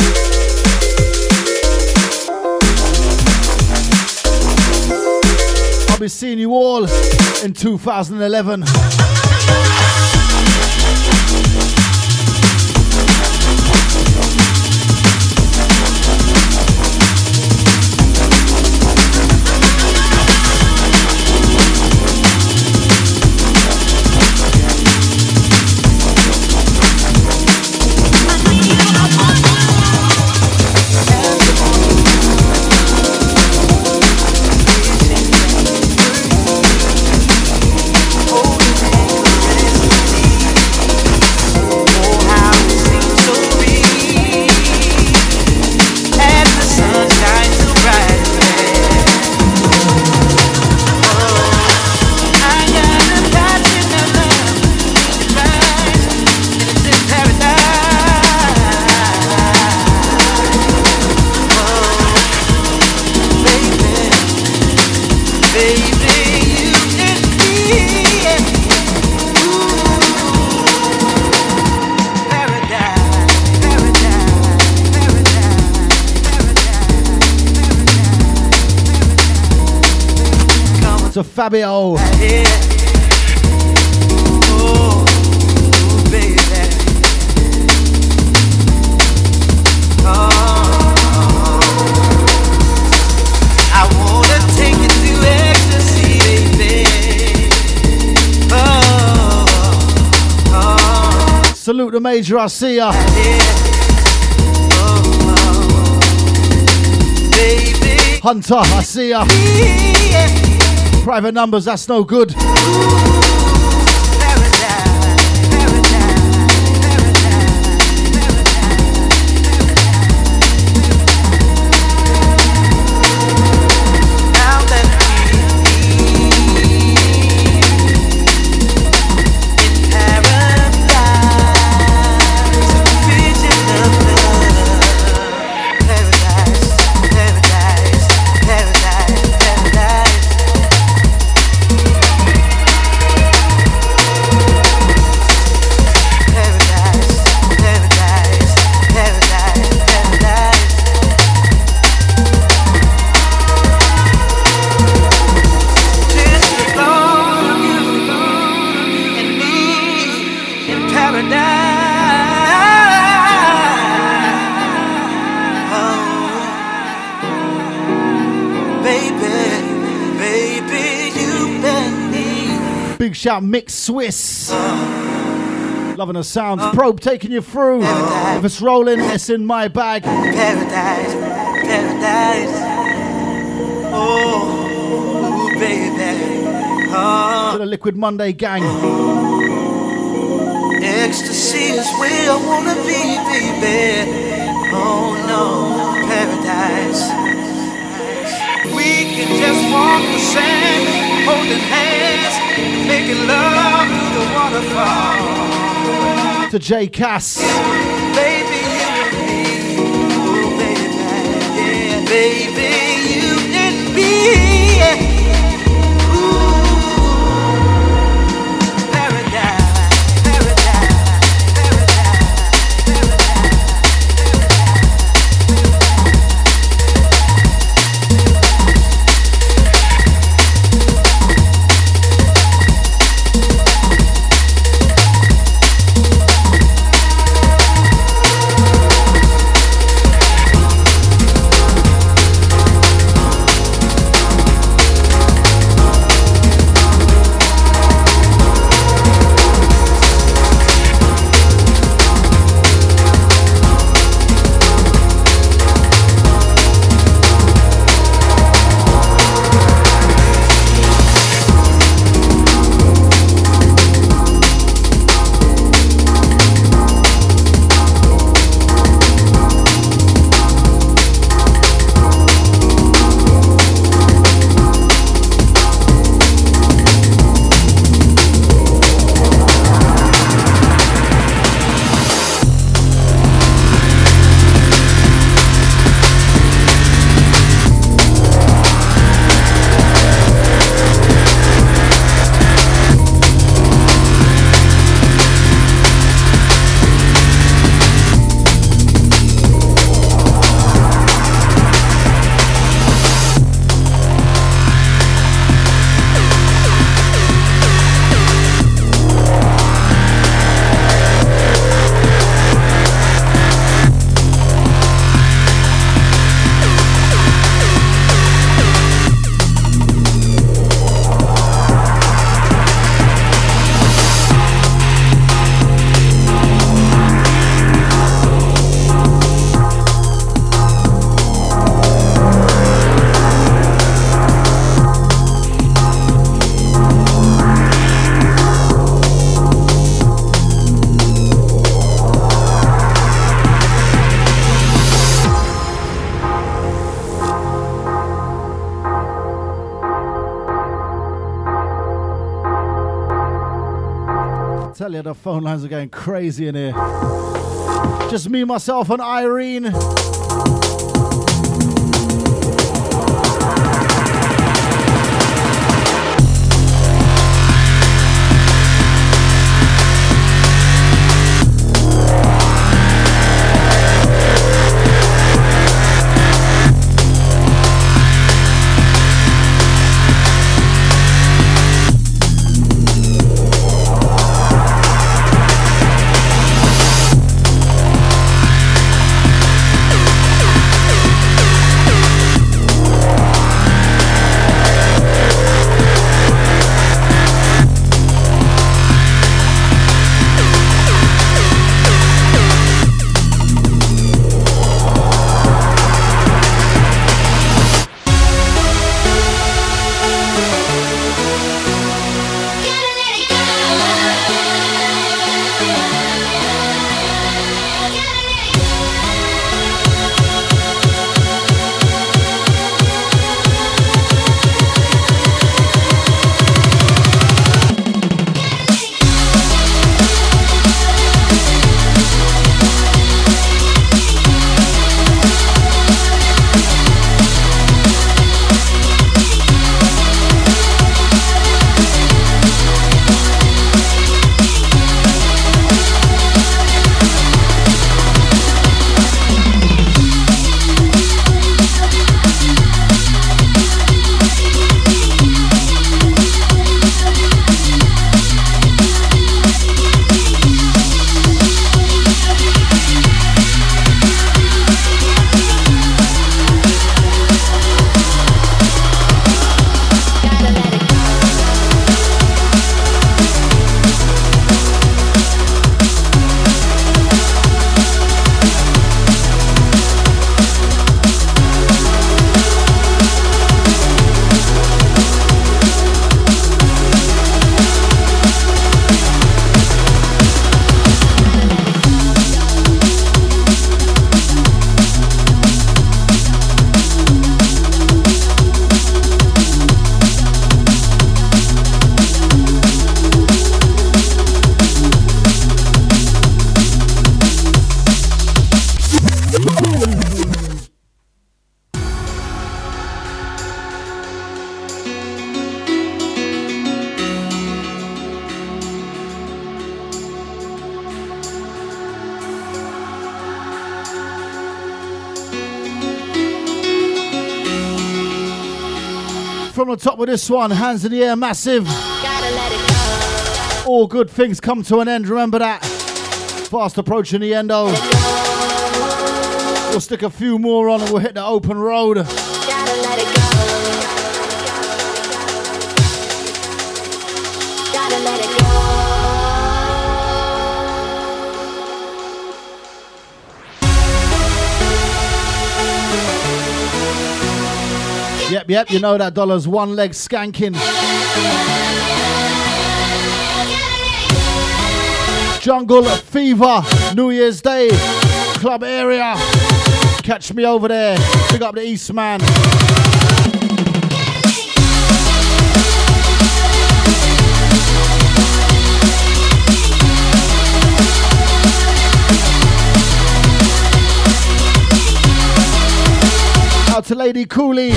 Speaker 3: I'll be seeing you all in 2011. To Fabio. Salute the Major, I see ya. Hunter, I see ya. Private numbers, that's no good. Shout Mix Swiss. Loving the sounds. Probe taking you through. If it's rolling, it's in my bag.
Speaker 12: Paradise, paradise. Oh, baby. Oh.
Speaker 3: To the Liquid Monday gang.
Speaker 12: Ecstasy is where I wanna be, baby. Oh no, paradise. We can just walk the sand, holding hands. Making love to the waterfall.
Speaker 3: To J Cass.
Speaker 12: Baby, you and me. Oh, baby, yeah. Baby, you and me. Ooh, paradise, paradise,
Speaker 3: Tell you, the phone lines are going crazy in here. Just me, myself, and Irene. From the top of this one, hands in the air, massive. All good things come to an end, remember that. Fast approaching the end, though. We'll stick a few more on and we'll hit the open road.
Speaker 11: Gotta let it go. Gotta let it go.
Speaker 3: Yep, you know that dollar's one leg skanking. Jungle Fever, New Year's Day, club area. Catch me over there. Pick up the East Man. Out to Lady Cooley.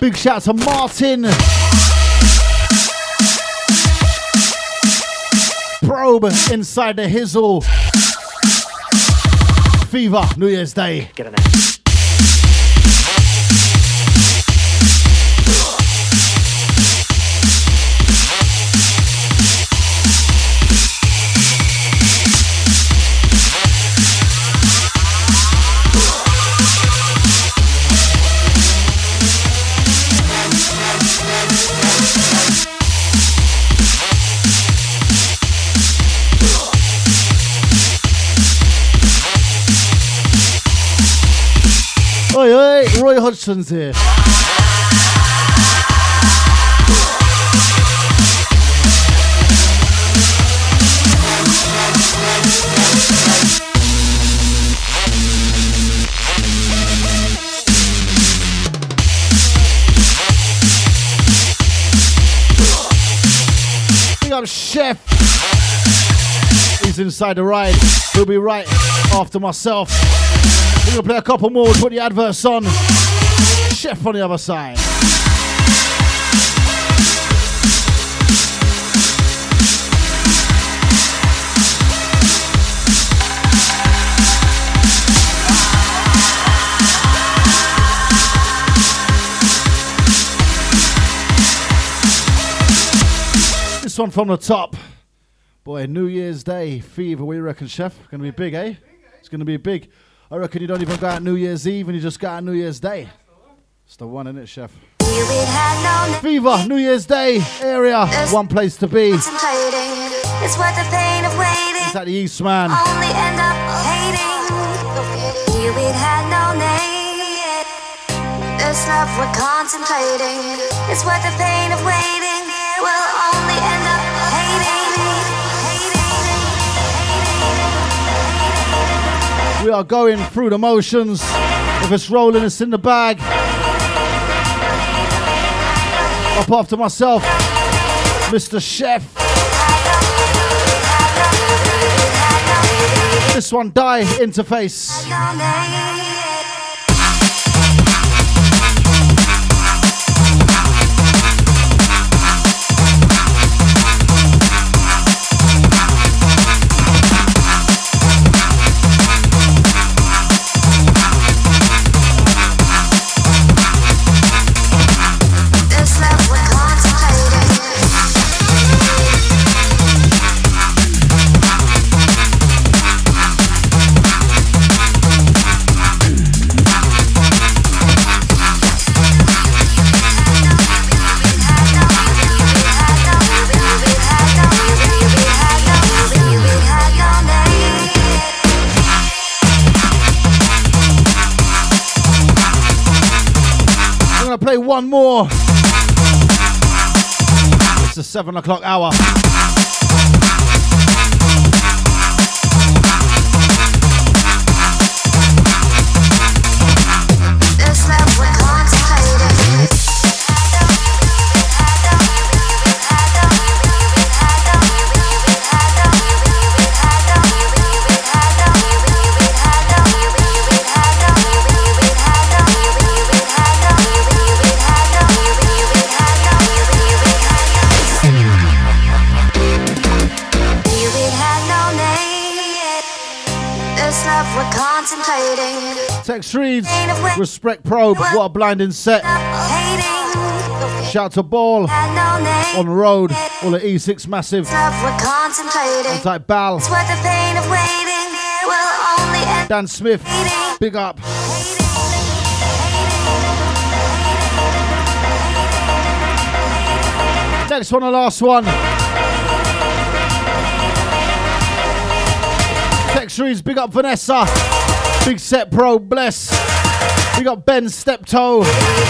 Speaker 3: Big shout to Martin. Probe inside the Hizzle. Fever, New Year's Day.
Speaker 13: Get in there.
Speaker 3: Oi, oi, Roy Hodgson's here. We got Chef. He's inside the ride. He'll be right after myself. We're going to play a couple more, we'll put the adverts on. Chef on the other side. This one from the top. Boy, New Year's Day fever, what do you reckon, Chef? Gonna be big, eh? It's gonna be big. I reckon you don't even go out New Year's Eve and you just go out New Year's Day. It's the one, isn't it, Chef? Fever, New Year's Day area, one place to be.
Speaker 11: It's worth the pain of waiting.
Speaker 3: It's at the East, man.
Speaker 11: Only end up hating. Here it had no name. This love we're contemplating. It's worth the pain of waiting. We'll only end up hating.
Speaker 3: We are going through the motions. If it's rolling, it's in the bag. Up after myself, Mr. Chef. This one, Die Interface. Play one more. It's the 7 o'clock hour.
Speaker 11: This love we're contemplating.
Speaker 3: Text reads, respect Probe, what a blinding set. Shout to Ball, on the road, all the E6 massive. On type Bal. Dan Smith, big up. Next one, the last one. Text reads, big up Vanessa. Big set Pro, bless. We got Ben Steptoe.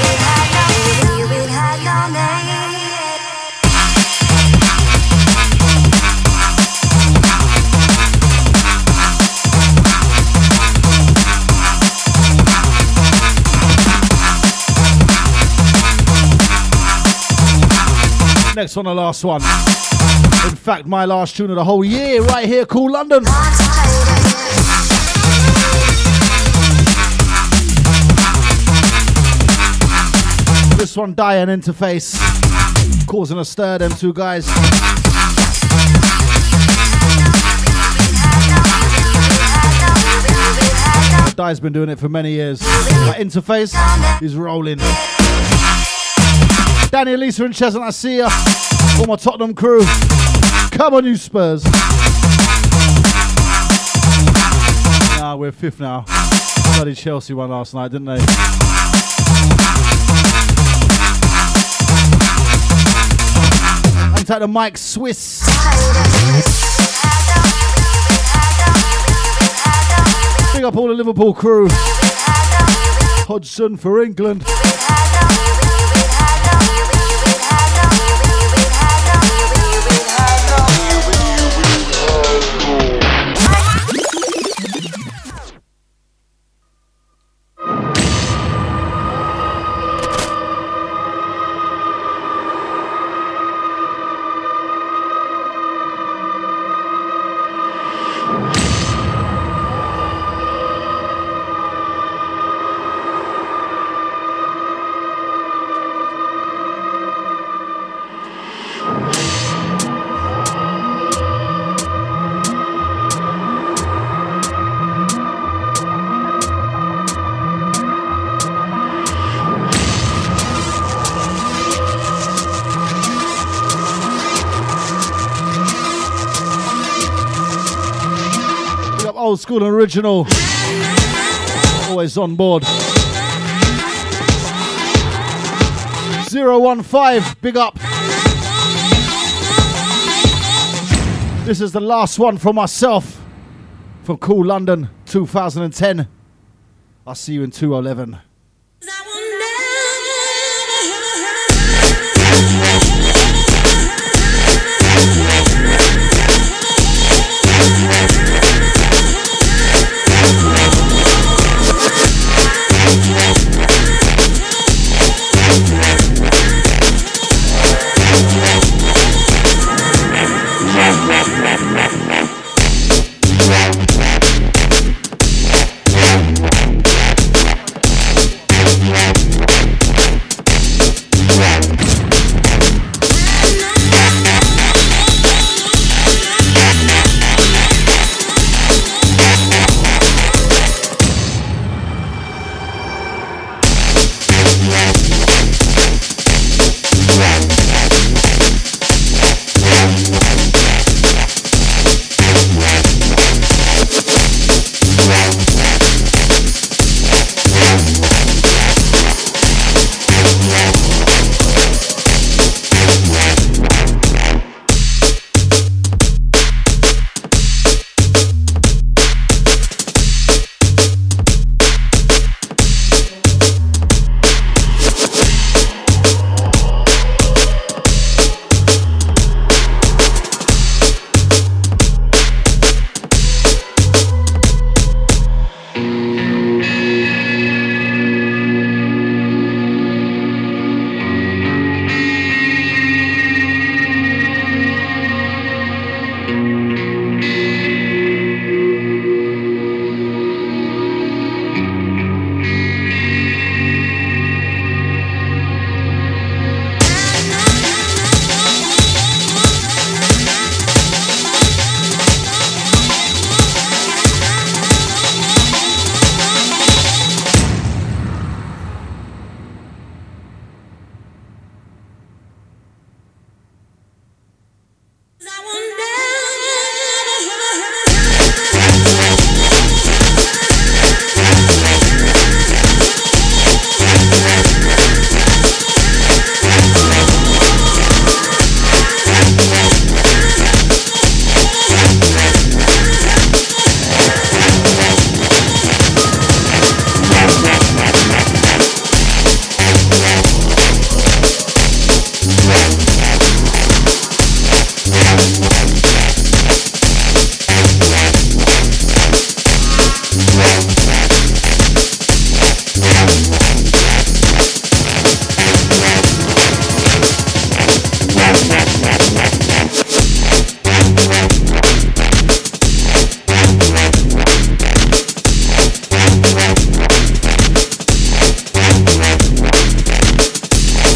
Speaker 3: Next one, the last one. In fact, my last tune of the whole year, right here, Cool London. This one, Die and Interface. Causing a stir, them two guys. Die's been doing it for many years. That Interface is rolling. Danny, Elisa and Chesnut, I see ya. All my Tottenham crew. Come on, you Spurs. Nah, we're fifth now. Bloody Chelsea won last night, didn't they? And take the mic, Swiss. Big up all the Liverpool crew. Hodgson for England. Old school and original, always on board. 015, big up. This is the last one from myself from Cool London 2010. I'll see you in 211.